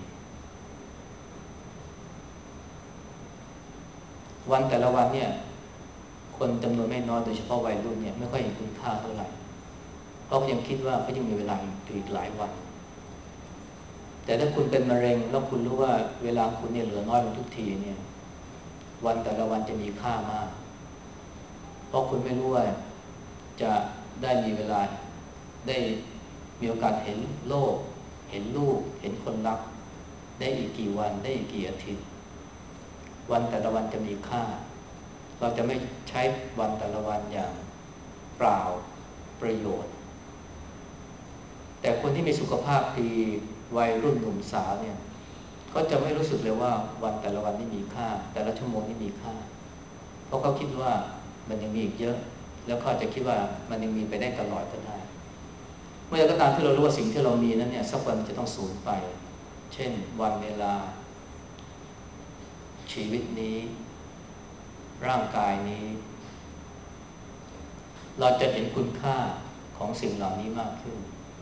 วันแต่ละวันเนี่ยคนจำนวนไม่น้อยโดยเฉพาะวัยรุ่นเนี่ยไม่ค่อยเห็นคุณค่าเท่าไหร่เพราะยังคิดว่าเขายังมีเวลาอยู่อีกหลายวันแต่ถ้าคุณเป็นมะเร็งแล้วคุณรู้ว่าเวลาคุณเนี่ยเหลือน้อยลงทุกทีเนี่ยวันแต่ละวันจะมีค่ามากเพราะคุณไม่รู้ว่าจะได้มีเวลาได้มีโอกาสเห็นโลกเห็นลูกเห็นคนรักได้อีกกี่วันได้อีกกี่อาทิตย์วันแต่ละวันจะมีค่าเราจะไม่ใช้วันแต่ละวันอย่างเปล่าประโยชน์แต่คนที่มีสุขภาพดีวัยรุ่นหนุ่มสาวเนี่ยก็จะไม่รู้สึกเลยว่าวันแต่ละวันนี่มีค่าแต่ละชั่วโมงนี่มีค่าเพราะเขาคิดว่ามันยังมีอีกเยอะแล้วเขาจะคิดว่ามันยังมีไปได้ตลอดก็ได้เมื่อก็ตามที่เรารู้ว่าสิ่งที่เรามีนั้นเนี่ยสักวันจะต้องสูญไปเช่นวันเวลาชีวิตนี้ร่างกายนี้เราจะเห็นคุณค่าของสิ่งเหล่านี้มากขึ้น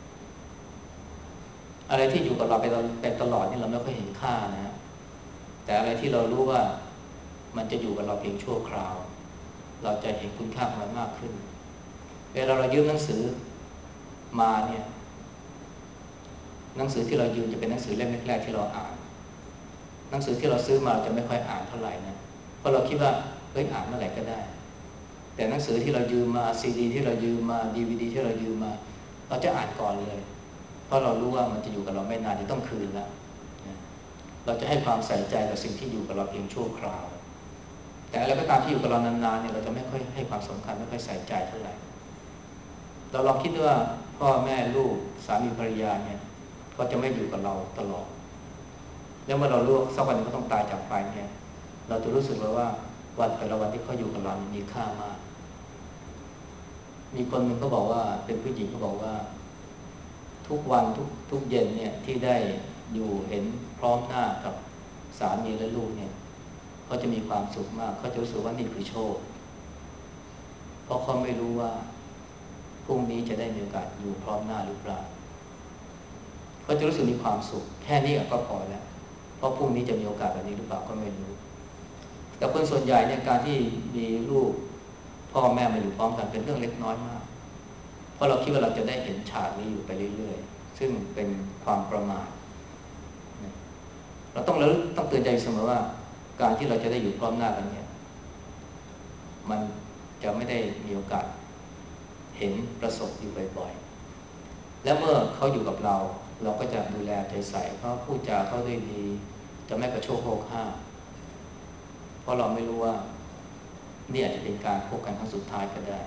อะไรที่อยู่กับเราไปตลอดนี่เราไม่ค่อยเห็นค่านะแต่อะไรที่เรารู้ว่ามันจะอยู่กับเราเพียงชั่วคราวเราจะเห็นคุณค่าของมันมากขึ้นเวลาเรายืมหนังสือมาเนี่ยหนังสือที่เรายืมจะเป็นหนังสือเล่มแรกๆที่เราอ่านหนังสือที่เราซื้อมาจะไม่ค่อยอ่านเท่าไหร่นะเพราะเราคิดว่าอ่านเมื่อไหร่ก็ได้แต่หนังสือที่เรายืมมาซีดีที่เรายืมมาดีวีดีที่เรายืมมาเราจะอ่านก่อนเลยเพราะเรารู้ว่ามันจะอยู่กับเราไม่นานจะต้องคืนแล้วเราจะให้ความใส่ใจกับสิ่งที่อยู่กับเราเพียงชั่วคราวแต่อะไรก็ตามที่อยู่กับเรานานๆเนี่ยเราจะไม่ค่อยให้ความสำคัญไม่ค่อยใส่ใจเท่าไหร่เราลองคิดว่าพ่อแม่ลูกสามีภรรยาเนี่ยก็จะไม่อยู่กับเราตลอดแล้วเมื่อเรารู้สักวันนึงเขาต้องตายจากไปเนี่ยเราจะรู้สึกเลยว่าวันแต่ละวันที่เขาอยู่กับเรามีค่ามากมีคนหนึ่งก็บอกว่าเป็นผู้หญิงก็บอกว่าทุกวันทุกเย็นเนี่ยที่ได้อยู่เห็นพร้อมหน้ากับสามีและลูกเนี่ยเขาจะมีความสุขมากเขาจะรู้สึกว่านี่คือโชคเพราะเขาไม่รู้ว่าพรุ่งนี้จะได้มีโอกาสอยู่พร้อมหน้าหรือเปล่าเขาจะรู้สึกมีความสุขแค่นี้ก็พอแล้วเพราะพรุ่งนี้จะมีโอกาสแบบนี้หรือเปล่าก็ไม่รู้แต่คนส่วนใหญ่เนี่ยการที่มีลูกพ่อแม่มาอยู่พร้อมกันเป็นเรื่องเล็กน้อยมากเพราะเราคิดว่าเราจะได้เห็นฉากนี้อยู่ไปเรื่อยๆซึ่งเป็นความประมาทเราต้องเตือนใจเสมอว่าการที่เราจะได้อยู่พร้อมหน้ากันเนี่ยมันจะไม่ได้มีโอกาสเห็นประสบอยู่บ่อยๆและเมื่อเขาอยู่กับเราเราก็จะดูแลใจใส่เขาพูดจาเขาด้วยดีจะไม่กระโชกโฮกห้ามเพราะเราไม่รู้ว่านี่อาจจะเป็นการพบกันครั้งสุดท้ายก็ได้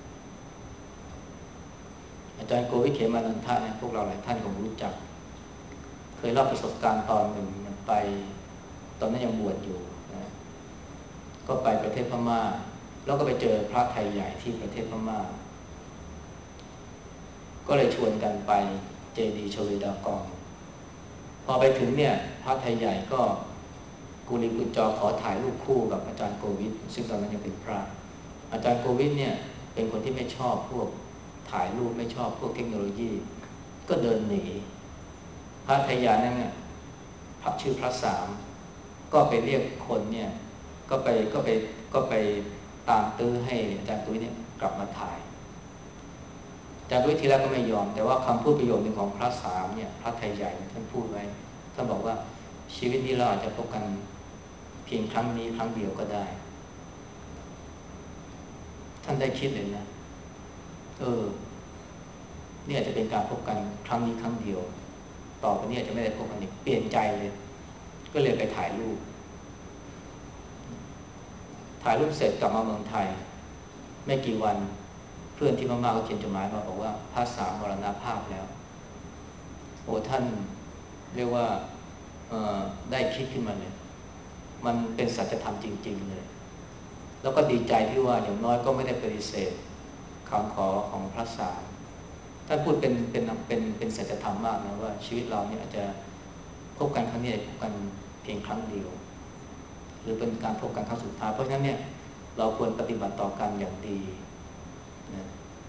อาจารย์โกวิท เขมานันทะเนี่ยพวกเราหลายท่านคงรู้จักเคยเล่าประสบการณ์ตอนหนึ่งมันไปตอนนั้นยังบวชอยู่นะก็ไปประเทศพม่าแล้วก็ไปเจอพระไทยใหญ่ที่ประเทศพม่าก็เลยชวนกันไปเจดีย์ชเวดากองพอไปถึงเนี่ยพระไทยใหญ่ก็กุลีกุจอขอถ่ายรูปคู่กับอาจารย์โกวิทซึ่งตอนนั้นยังเป็นพระอาจารย์โกวิทเนี่ยเป็นคนที่ไม่ชอบพวกถ่ายรูปไม่ชอบพวกเทคโนโลยีก็เดินหนีพระไทยใหญ่นั่นเนี่ยพระชื่อพระสามก็ไปเรียกคนเนี่ยก็ไปตามตื้อให้อาจารย์โกวิทเนี่ยกลับมาถ่ายอาจารย์โกวิททีแรกก็ไม่ยอมแต่ว่าคำพูดประโยคนึงของพระสามเนี่ยพระไทยใหญ่ท่านพูดไว้ท่านบอกว่าชีวิตนี้เราอาจจะพบกันเพียงครั้งนี้ครั้งเดียวก็ได้ท่านได้คิดเลยนะนี่อาจจะเป็นการพบกันครั้งนี้ครั้งเดียวต่อไปนี้อาจจะไม่ได้พบกันอีกเปลี่ยนใจเลยก็เลยไปถ่ายรูปเสร็จกลับมาเมืองไทยไม่กี่วันเพื่อนที่พม่าก็เขียนจดหมายมาบอกว่าพระสามมรณภาพแล้วโอ้ท่านเรียกว่าได้คิดขึ้นมาเนี่ยมันเป็นสัจธรรมจริงๆเลยแล้วก็ดีใจที่ว่าอย่างน้อยก็ไม่ได้ปฏิเสธคำขอของพระสารท่านพูดเป็นสัจธรรมมากนะว่าชีวิตเราเนี่ยอาจจะพบกันครั้งนี้พบกันเพียงครั้งเดียวหรือเป็นการพบกันครั้งสุดท้ายเพราะฉะนั้นเนี่ยเราควรปฏิบัติต่อกันอย่างดีนะ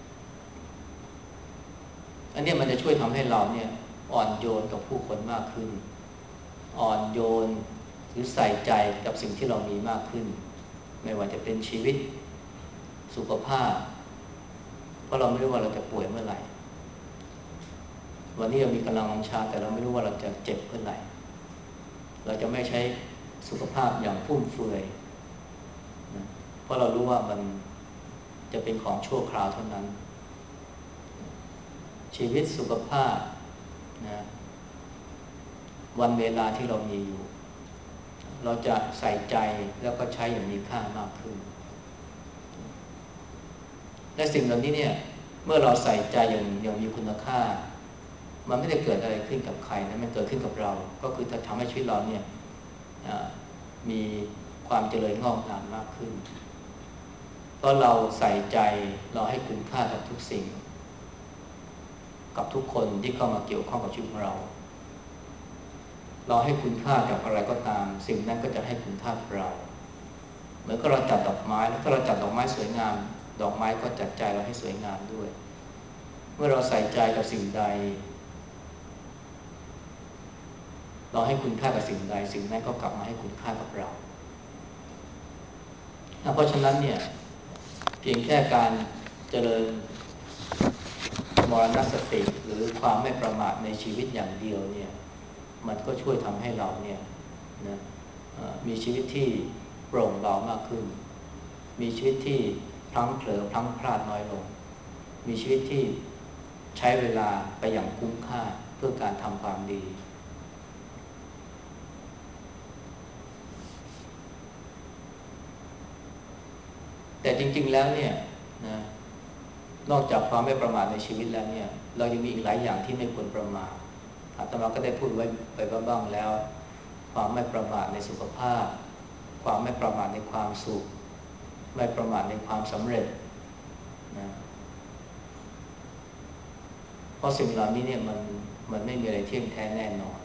อันนี้มันจะช่วยทำให้เราเนี่ยอ่อนโยนกับผู้คนมากขึ้นอ่อนโยนหรือใส่ใจกับสิ่งที่เรามีมากขึ้นไม่ว่าจะเป็นชีวิตสุขภาพเพราะเราไม่รู้ว่าเราจะป่วยเมื่อไหร่วันนี้เรามีกำลังวังชาแต่เราไม่รู้ว่าเราจะเจ็บเมื่อไหร่เราจะไม่ใช้สุขภาพอย่างฟุ่มเฟือยนะเพราะเรารู้ว่ามันจะเป็นของชั่วคราวเท่านั้นชีวิตสุขภาพนะวันเวลาที่เรามีอยู่เราจะใส่ใจแล้วก็ใช้อย่างมีค่ามากขึ้นและสิ่งเหล่านี้เนี่ยเมื่อเราใส่ใจอย่างมีคุณค่ามันไม่ได้เกิดอะไรขึ้นกับใครนะมันเกิดขึ้นกับเราก็คือจะทำให้ชีวิตเราเนี่ยมีความเจริญงอกงามมากขึ้นเพราะเราใส่ใจเราให้คุณค่ากับทุกสิ่งกับทุกคนที่เข้ามาเกี่ยวข้องกับชีวิตของเราให้คุณค่ากับอะไรก็ตามสิ่งนั้นก็จะให้คุณค่ากับเราเหมือนกับเราจัดดอกไม้แล้วถ้าเราจัดดอกไม้สวยงามดอกไม้ก็จัดใจเราให้สวยงามด้วยเมื่อเราใส่ใจกับสิ่งใดเราให้คุณค่ากับสิ่งใดสิ่งนั้นก็กลับมาให้คุณค่ากับเราเพราะฉะนั้นเนี่ยเพียงแค่การเจริญมรณสติหรือความไม่ประมาทในชีวิตอย่างเดียวเนี่ยมันก็ช่วยทำให้เราเนี่ยนะมีชีวิตที่โปร่งเบามากขึ้นมีชีวิตที่พลั้งเผลอพลั้งพลาดน้อยลงมีชีวิตที่ใช้เวลาไปอย่างคุ้มค่าเพื่อการทำความดีแต่จริงๆแล้วเนี่ยนะนอกจากความไม่ประมาทในชีวิตแล้วเนี่ยเรายังมีอีกหลายอย่างที่ไม่ควรประมาทอาตมาก็ได้พูดไว้ไปบ้างแล้วความไม่ประมาทในสุขภาพความไม่ประมาทในความสุขไม่ประมาทในความสำเร็จนะเพราะสิ่งเหล่านี้เนี่ยมันไม่มีอะไรเที่ยงแท้แน่นอน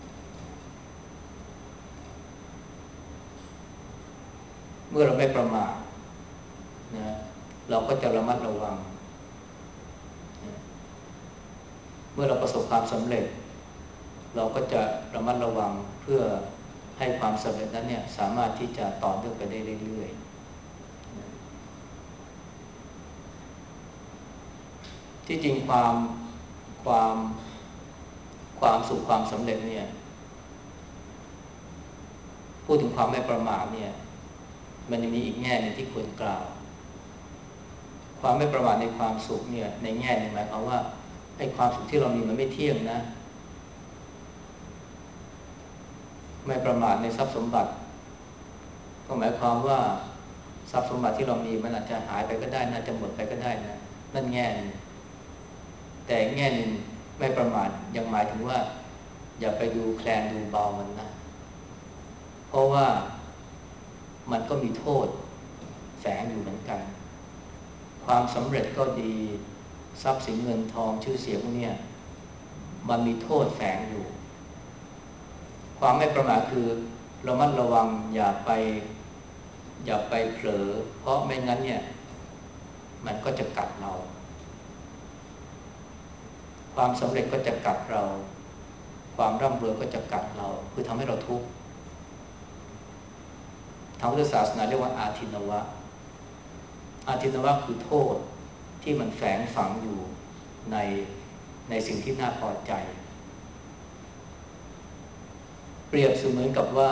เมื่อเราไม่ประมาทนะเราก็จะระมัดระวังนะเมื่อเราประสบความสำเร็จเราก็จะระมัดระวังเพื่อให้ความสำเร็จนั้นเนี่ยสามารถที่จะต่อเนื่องไปได้เรื่อยๆที่จริงความความสุขความสำเร็จเนี่ยพูดถึงความไม่ประมาทเนี่ยมันยังมีอีกแง่หนึ่งที่ควรกล่าวความไม่ประมาทในความสุขเนี่ยในแง่หนึ่งหมายความว่าไอ้ความสุขที่เรามีมันไม่เที่ยงนะไม่ประมาทในทรัพย์สมบัติก็หมายความว่าทรัพย์สมบัติที่เรามีมันอาจจะหายไปก็ได้นะจะหมดไปก็ได้นะนั่นแง่นึงแต่แง่หนึ่งไม่ประมาทยังหมายถึงว่าอย่าไปดูแคลนดูเบามันนะเพราะว่ามันก็มีโทษแฝงอยู่เหมือนกันความสำเร็จก็ดีทรัพย์สินเงินทองชื่อเสียงพวกนี้มันมีโทษแฝงอยู่ความไม่ประมาทคือระมัดระวังอย่าไปเผลอเพราะไม่งั้นเนี่ยมันก็จะกัดเราความสำเร็จก็จะกัดเราความร่ำรวยก็จะกัดเราคือทำให้เราทุกข์ทางพุทธศาสนาเรียกว่าอาทินวะอาทินวะคือโทษที่มันแฝงฝังอยู่ในสิ่งที่น่าพอใจเปรียบเสมือนกับว่า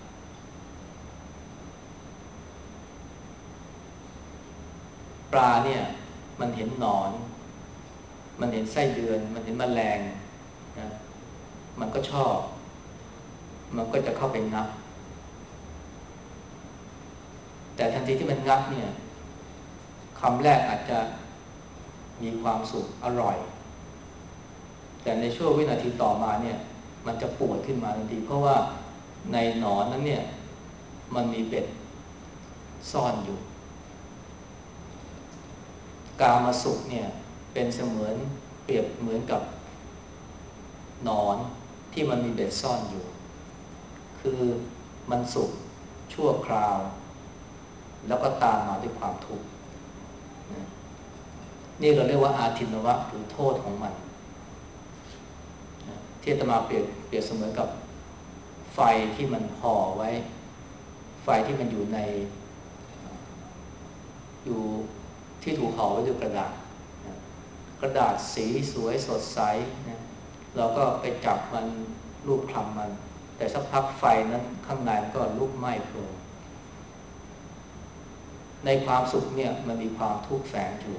ปลาเนี่ยมันเห็นหนอนมันเห็นไส้เดือนมันเห็นแมลงนะมันก็ชอบมันก็จะเข้าไปงับแต่ทันทีที่มันงับเนี่ยคำแรกอาจจะมีความสุขอร่อยแต่ในช่วงวินาทีต่อมาเนี่ยมันจะปวดขึ้นมาทันทีเพราะว่าในหนอนนั้นเนี่ยมันมีเบ็ดซ่อนอยู่กามสุขเนี่ยเป็นเสมือนเปรียบเหมือนกับหนอนที่มันมีเบ็ดซ่อนอยู่คือมันสุขชั่วคราวแล้วก็ตามมาด้วยความทุกข์นี่เราเรียกว่าอาทินวะหรือโทษของมันที่อาตมาเปรียบเสมือนกับไฟที่มันห่อไว้ไฟที่มันอยู่ที่ถูกห่อไว้ด้วยกระดาษกระดาษสีสวยสดใสนะเราก็ไปจับมันรูปคลำมันแต่สักพักไฟนั้นข้างในมันก็ลุกไหม้โผล่ในความสุขเนี่ยมันมีความทุกข์แฝงอยู่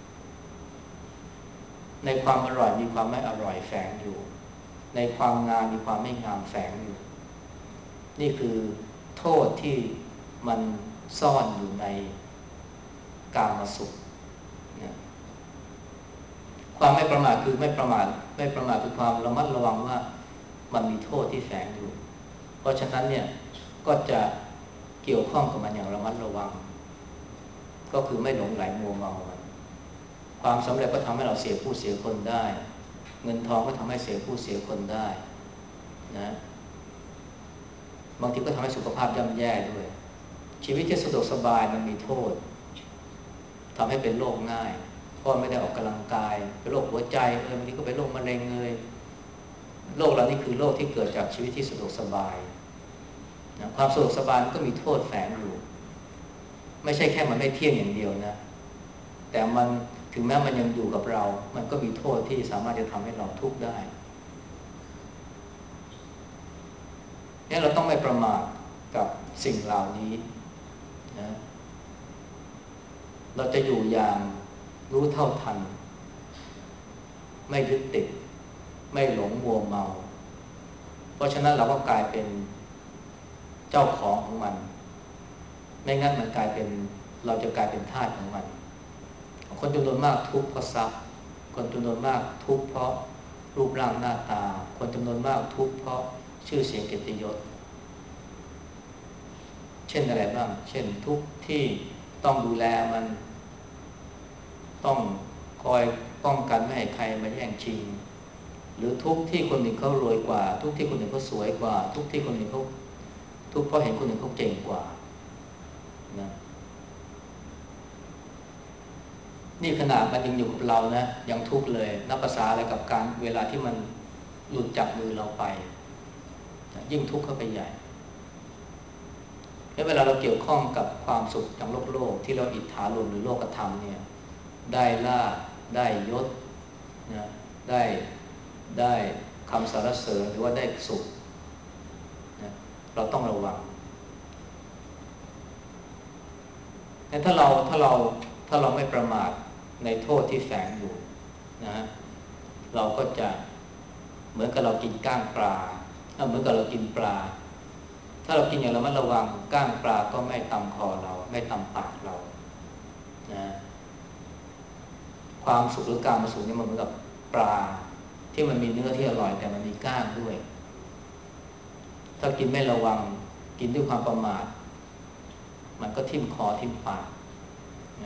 ในความอร่อยมีความไม่อร่อยแฝงอยู่ในความงามมีความไม่งามแฝงอยู่นี่คือโทษที่มันซ่อนอยู่ในกามสุขนะความไม่ประมาทคือไม่ประมาทคือความระมัดระวังว่ามันมีโทษที่แฝงอยู่เพราะฉะนั้นเนี่ยก็จะเกี่ยวข้องกับมันอย่างระมัดระวังก็คือไม่หลงไหลมัวเมามันความสำเร็จก็ทำให้เราเสียผู้เสียคนได้เงินทองก็ทำให้เสียผู้เสียคนได้นะบางทีก็ทำให้สุขภาพย่ำแย่ด้วยชีวิตที่สะดวกสบายมันมีโทษทำให้เป็นโรคง่ายเพราะไม่ได้ออกกำลังกายเป็นโรคหัวใจบางทีก็เป็นโรคมะเร็งโรคเหล่านี้คือโรคที่เกิดจากชีวิตที่สะดวกสบายนะความสะดวกสบายก็มีโทษแฝงอยู่ไม่ใช่แค่มันไม่เที่ยงอย่างเดียวนะแต่มันถึงแม้มันยังอยู่กับเรามันก็มีโทษที่สามารถจะทำให้เราทุกข์ได้เนี่ยเราต้องไม่ประมาทกับสิ่งเหล่านี้นะเราจะอยู่อย่างรู้เท่าทันไม่ยึดติดไม่หลงมัวเมาเพราะฉะนั้นเราก็กลายเป็นเจ้าของมันไม่งั้นมันเราจะกลายเป็นทาสของมันคนจำนวนมากทุกข์เพราะทรัพย์คนจำนวนมากทุกข์เพราะรูปร่างหน้าตาคนจำนวนมากทุกข์เพราะชื่อเสียงเกียรติยศเช่นอะไรบ้างเช่นทุกข์ที่ต้องดูแลมันต้องคอยป้องกันไม่ให้ใครมาแย่งชิงหรือทุกข์ที่คนหนึ่งเขารวยกว่าทุกข์ที่คนหนึ่งเขาสวยกว่าทุกข์ที่คนหนึ่งเขาทุกข์เพราะเห็นคนหนึ่งเขาเก่งกว่านะนี่ขนาดมันยังอยู่กับเรานะยังทุกข์เลยนับภาษาอะไรกับการเวลาที่มันหลุดจากมือเราไปยิ่งทุกข์เข้าไปใหญ่เวลาเราเกี่ยวข้องกับความสุขทางโลกที่เราอิทธาลมหรือโลกธรรมเนี่ยได้ลาภได้ยศนะได้คำสรรเสริญหรือว่าได้สุขนะเราต้องระวังแต่ถ้าเราไม่ประมาทในโทษที่แฝงอยู่นะเราก็จะเหมือนกับเรากินก้างปลาเหมือนกับเรากินปลาถ้าเรากินอย่างระมัดระวังก้างปลาก็ไม่ตำคอเราไม่ตำปากเรานะความสุขหรือการมาสุขนี่มันเหมือนกับปลาที่มันมีเนื้อที่อร่อยแต่มันมีก้างด้วยถ้ากินไม่ระวังกินด้วยความประมาทมันก็ทิ่มคอทิ่มปากนะ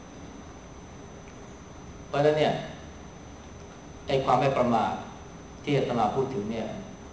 เพราะฉะนั้นเนี่ยไอ้ความไม่ประมาทที่อาตมาพูดถึงเนี่ย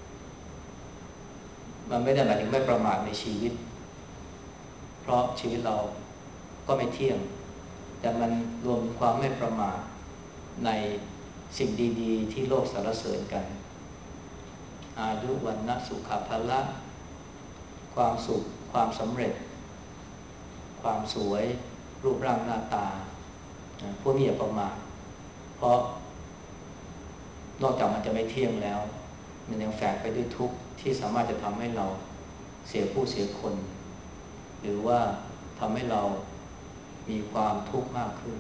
มันไม่ได้หมายถึงไม่ประมาทในชีวิตเพราะชีวิตเราก็ไม่เที่ยงแต่มันรวมถึงความไม่ประมาทในสิ่งดีๆที่โลกสรรเสริญกันอายุวันนะสุขภละความสุขความสำเร็จความสวยรูปร่างหน้าตาพวกนี้อย่าประมาทเพราะนอกจากมันจะไม่เที่ยงแล้วมันยังแฝงไปด้วยทุกข์ที่สามารถจะทำให้เราเสียผู้เสียคนหรือว่าทำให้เรามีความทุกข์มากขึ้น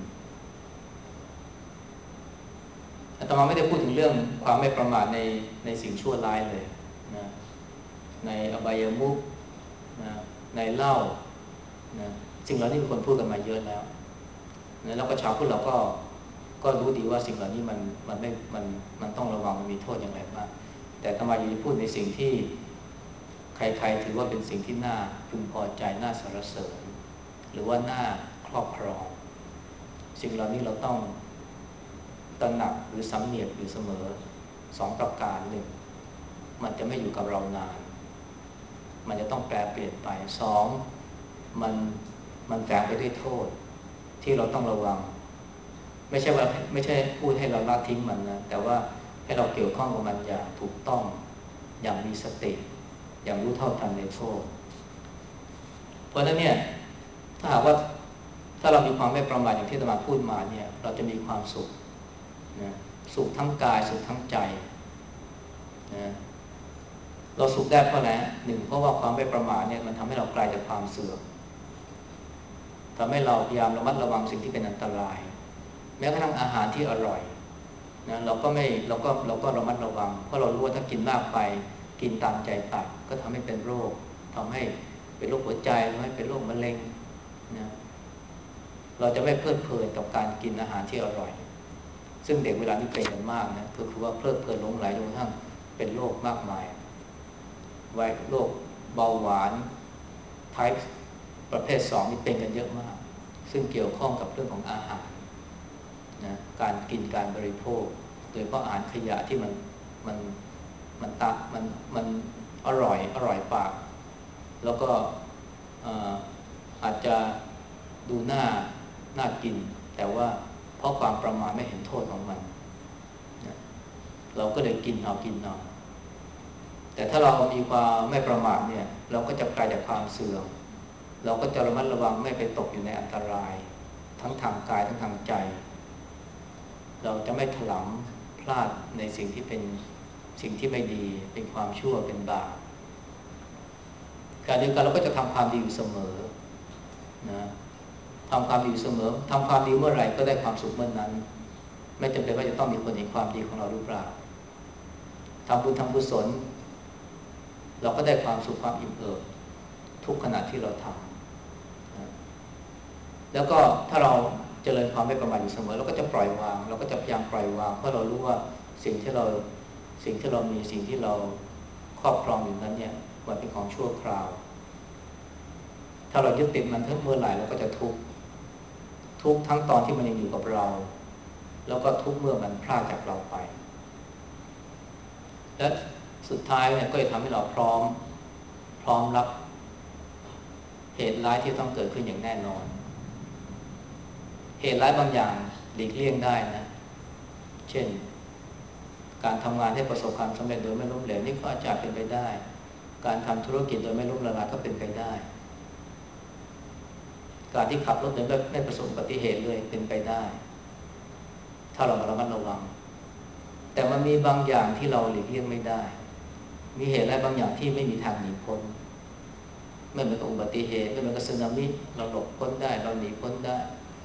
อาตมาไม่ได้พูดถึงเรื่องความไม่ประมาทในสิ่งชั่วร้ายเลยนะในอบายมุขนะในเหล้านะสิ่งเหล่านี้มีคนพูดกันมาเยอะแล้วนะแล้วก็ชาวพุทธเราก็รู้ดีว่าสิ่งเหล่านี้มันต้องระวังมันมีโทษอย่างไรบ้างแต่อาตมาอยากจะพูดในสิ่งที่ใครๆถือว่าเป็นสิ่งที่น่าพึงพอใจน่าสรรเสริญหรือว่าน่าครอบครองสิ่งเหล่านี้เราต้องตระหนักหรือสำเนียกอยู่เสมอ2ประการหนึ่งมันจะไม่อยู่กับเรานานมันจะต้องแปรเปลี่ยนไป2มันแฝงไปด้วยโทษที่เราต้องระวังไม่ใช่พูดให้เราละทิ้งมันนะแต่ว่าให้เราเกี่ยวข้องกับมันอย่างถูกต้องอย่างมีสติอย่างรู้เท่าทันในโทษเพราะฉะนั้นเนี่ยถ้าหากว่าถ้าเรามีความไม่ประมาทอย่างที่อาตมาพูดมาเนี่ยเราจะมีความสุขนะสุขทั้งกายสุขทั้งใจนะเราสุขได้เพราะอะไรหนึ่งเพราะว่าความไม่ประมาทเนี่ยมันทำให้เราไกลจากความเสื่อมทำให้เราพยายามระมัดระวังสิ่งที่เป็นอันตรายแม้กระทั่งอาหารที่อร่อยนะเราก็ระมัดระวังเพราะเรารู้ว่าถ้ากินมากไปกินตามใจปากก็ทำให้เป็นโรคทำให้เป็นโรคหัวใจทำให้เป็นโรคมะเร็งนะเราจะไม่เพลิดเพลินกับการกินอาหารที่อร่อยซึ่งเด็กเวลานี้เป็นกันมากนะก็คือว่าเพลิดเพลินหลงไหลจนกระทั่งเป็นโรคมากมายโรคเบาหวานไทป์ประเภท2นี่เป็นกันเยอะมากซึ่งเกี่ยวข้องกับเรื่องของอาหารนะการกินการบริโภคโดยเฉพาะอาหารขยะที่มันมันอร่อยปากแล้วก็อาจจะดูน่ากินแต่ว่าเพราะความประมาทไม่เห็นโทษของมันนะเราก็เลยกินเอาแต่ถ้าเรามีความไม่ประมาทเนี่ยเราก็จะไกลจากความเสื่อมเราก็จะระมัดระวังไม่ไปตกอยู่ในอันตรายทั้งทางกายทั้งทางใจเราจะไม่ถลำพลาดในสิ่งที่เป็นสิ่งที่ไม่ดีเป็นความชั่วเป็นบาปการเดียวกันเราก็จะทำความดีอยู่เสมอนะทำความดีอยู่เสมอทำความดีเมื่อไหร่ก็ได้ความสุขเมื่อนั้นไม่จำเป็นว่าจะต้องมีคนเห็นความดีของเราหรือเปล่าทำบุญทำกุศลเราก็ได้ความสุขความอิ่มเอิบทุกขณะที่เราทำนะแล้วก็ถ้าเราเจริญความไม่ประมาทอยู่เสมอเราก็จะปล่อยวางเราก็จะพยายามปล่อยวางเพราะเรารู้ว่าสิ่งที่เรามีสิ่งที่เราครอบครองอยู่นั้นเนี่ยมันเป็นของชั่วคราวถ้าเรายึดติดมันทั้งเมื่อไหร่เราก็จะทุกข์ทั้งตอนที่มันยังอยู่กับเราแล้วก็ทุกข์เมื่อมันพลาดจากเราไปและสุดท้ายเนี่ยก็จะทำให้เราพร้อมรับเหตุร้ายที่ต้องเกิดขึ้นอย่างแน่นอนเหตุร้ายบางอย่างหลีกเลี่ยงได้นะเช่นการทำงานให้ประสบความสำเร็จโดยไม่ล้มเหลวนี่ก็อาจจะเป็นไปได้การทำธุรกิจโดยไม่ล้มละลายก็เป็นไปได้การที่ขับรถโดยไม่ประสบอุบัติเหตุเลยเป็นไปได้ถ้าเราระมัดระวังแต่มันมีบางอย่างที่เราหลีกเลี่ยงไม่ได้มีเหตุอะไรบางอย่างที่ไม่มีทางหนีพ้นไม่เหมือนกับอุบัติเหตุไม่เหมือนกับสึนามิเราหลบพ้นได้เราหนีพ้นได้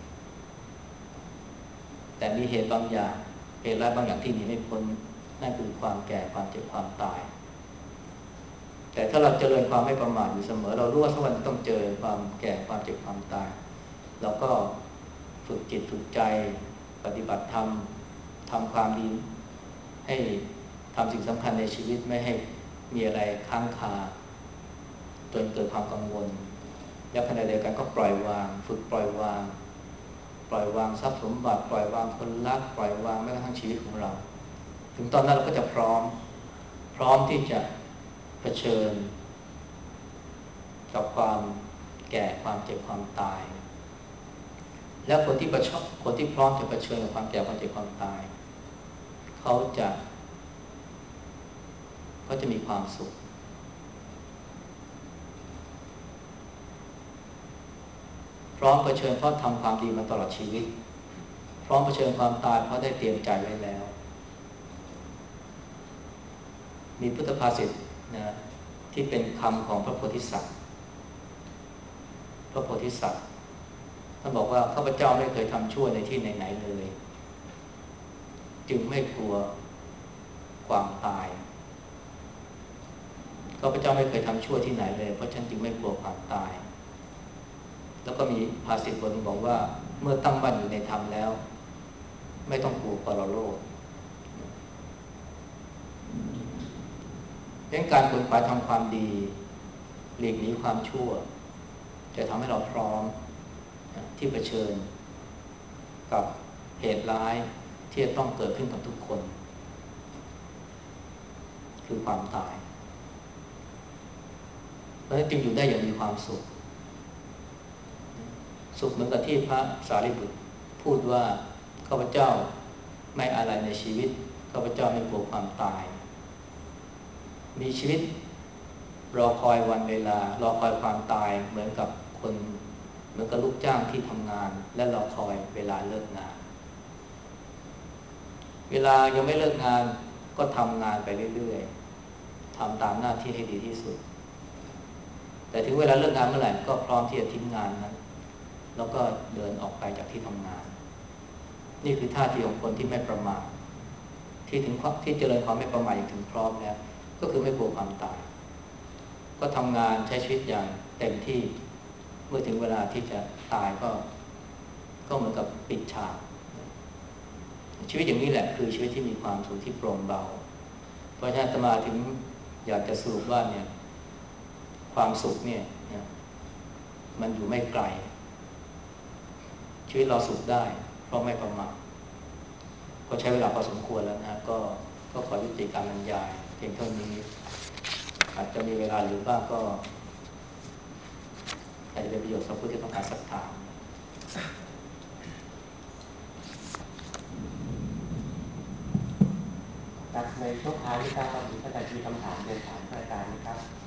แต่มีเหตุบางอย่างเหตุร้ายบางอย่างที่หนีไม่พ้นนั่นคือความแก่ความเจ็บความตายแต่ถ้าเราเจริญความไม่ประมาทอยู่เสมอเรารู้ว่าสักวันต้องเจอความแก่ความเจ็บความตายเราก็ฝึกจิตฝึกใจปฏิบัติธรรมทำความดีให้ทำสิ่งสำคัญในชีวิตไม่ให้มีอะไรค้างคาจนเกิดความกังวลและขณะเดียวกันก็ปล่อยวางฝึกปล่อยวางทรัพย์สมบัติปล่อยวางคนรักปล่อยวางแม้กระทั่งชีวิตของเราถึงตอนนั้นเราก็จะพร้อมที่จะเผชิญกับความแก่ความเจ็บความตายและคนที่พร้อมจะเผชิญกับความแก่ความเจ็บความตายเขาจะมีความสุขพร้อมเผชิญเพราะทำความดีมาตลอดชีวิตพร้อมเผชิญความตายเพราะได้เตรียมใจไว้แล้วมีพุทธภาษิตนะที่เป็นคำของพระโพธิสัตว์ท่านบอกว่าข้าพเจ้าไม่เคยทำชั่วในที่ไหนๆเลยจึงไม่กลัวความตายข้าพเจ้าไม่เคยทำชั่วที่ไหนเลยเพราะฉันจึงไม่กลัวความตายแล้วก็มีภาษิตบทบอกว่าเมื่อตั้งมั่นอยู่ในธรรมแล้วไม่ต้องกลัวปรโลกดังนั้นการขวนขวายทำความดีหลีกหนีความชั่วจะทำให้เราพร้อมที่เผชิญกับเหตุร้ายที่จะต้องเกิดขึ้นกับทุกคนคือความตายเพราะฉะนั้นจึงอยู่ได้อย่างมีความสุขเหมือนกับที่พระสารีบุตรพูดว่าข้าพเจ้าไม่อะไรในชีวิตข้าพเจ้าไม่กลัวความตายมีชีวิตรอคอยวันเวลารอคอยความตายเหมือนกับลูกจ้างที่ทำงานและรอคอยเวลาเลิกงานเวลายังไม่เลิกงานก็ทำงานไปเรื่อยๆทำตามหน้าที่ให้ดีที่สุดแต่ถึงเวลาเลิกงานเมื่อไหร่ก็พร้อมที่จะทิ้งงานนั้นแล้วก็เดินออกไปจากที่ทำงานนี่คือท่าทีของคนที่ไม่ประมาทที่เจริญความไม่ประมาทอย่างถึงพร้อมแล้วก็คือไม่กลัวความตายก็ทำงานใช้ชีวิตอย่างเต็มที่เมื่อถึงเวลาที่จะตายก็เหมือนกับปิดฉากชีวิตอย่างนี้แหละคือชีวิตที่มีความสุขที่โปร่งเบาเพราะฉะนั้นอาตมาถึงอยากจะสรุปว่าเนี่ยความสุขเนี่ยมันอยู่ไม่ไกลชีวิตเราสุขได้เพราะไม่ประมาทก็ใช้เวลาพอสมควรแล้วนะก็ขอยุติการบรรยายเพียงเท่านี้อาจจะมีเวลาหรือบ้างก็อาจจะเป็นประโยชน์สำหรับผู้ที่ต้องการสักถามครับในช่วงท้ายนี้ครับเรามีท่านใดมีคำถามเรียนถามพระอาจารย์นะครับ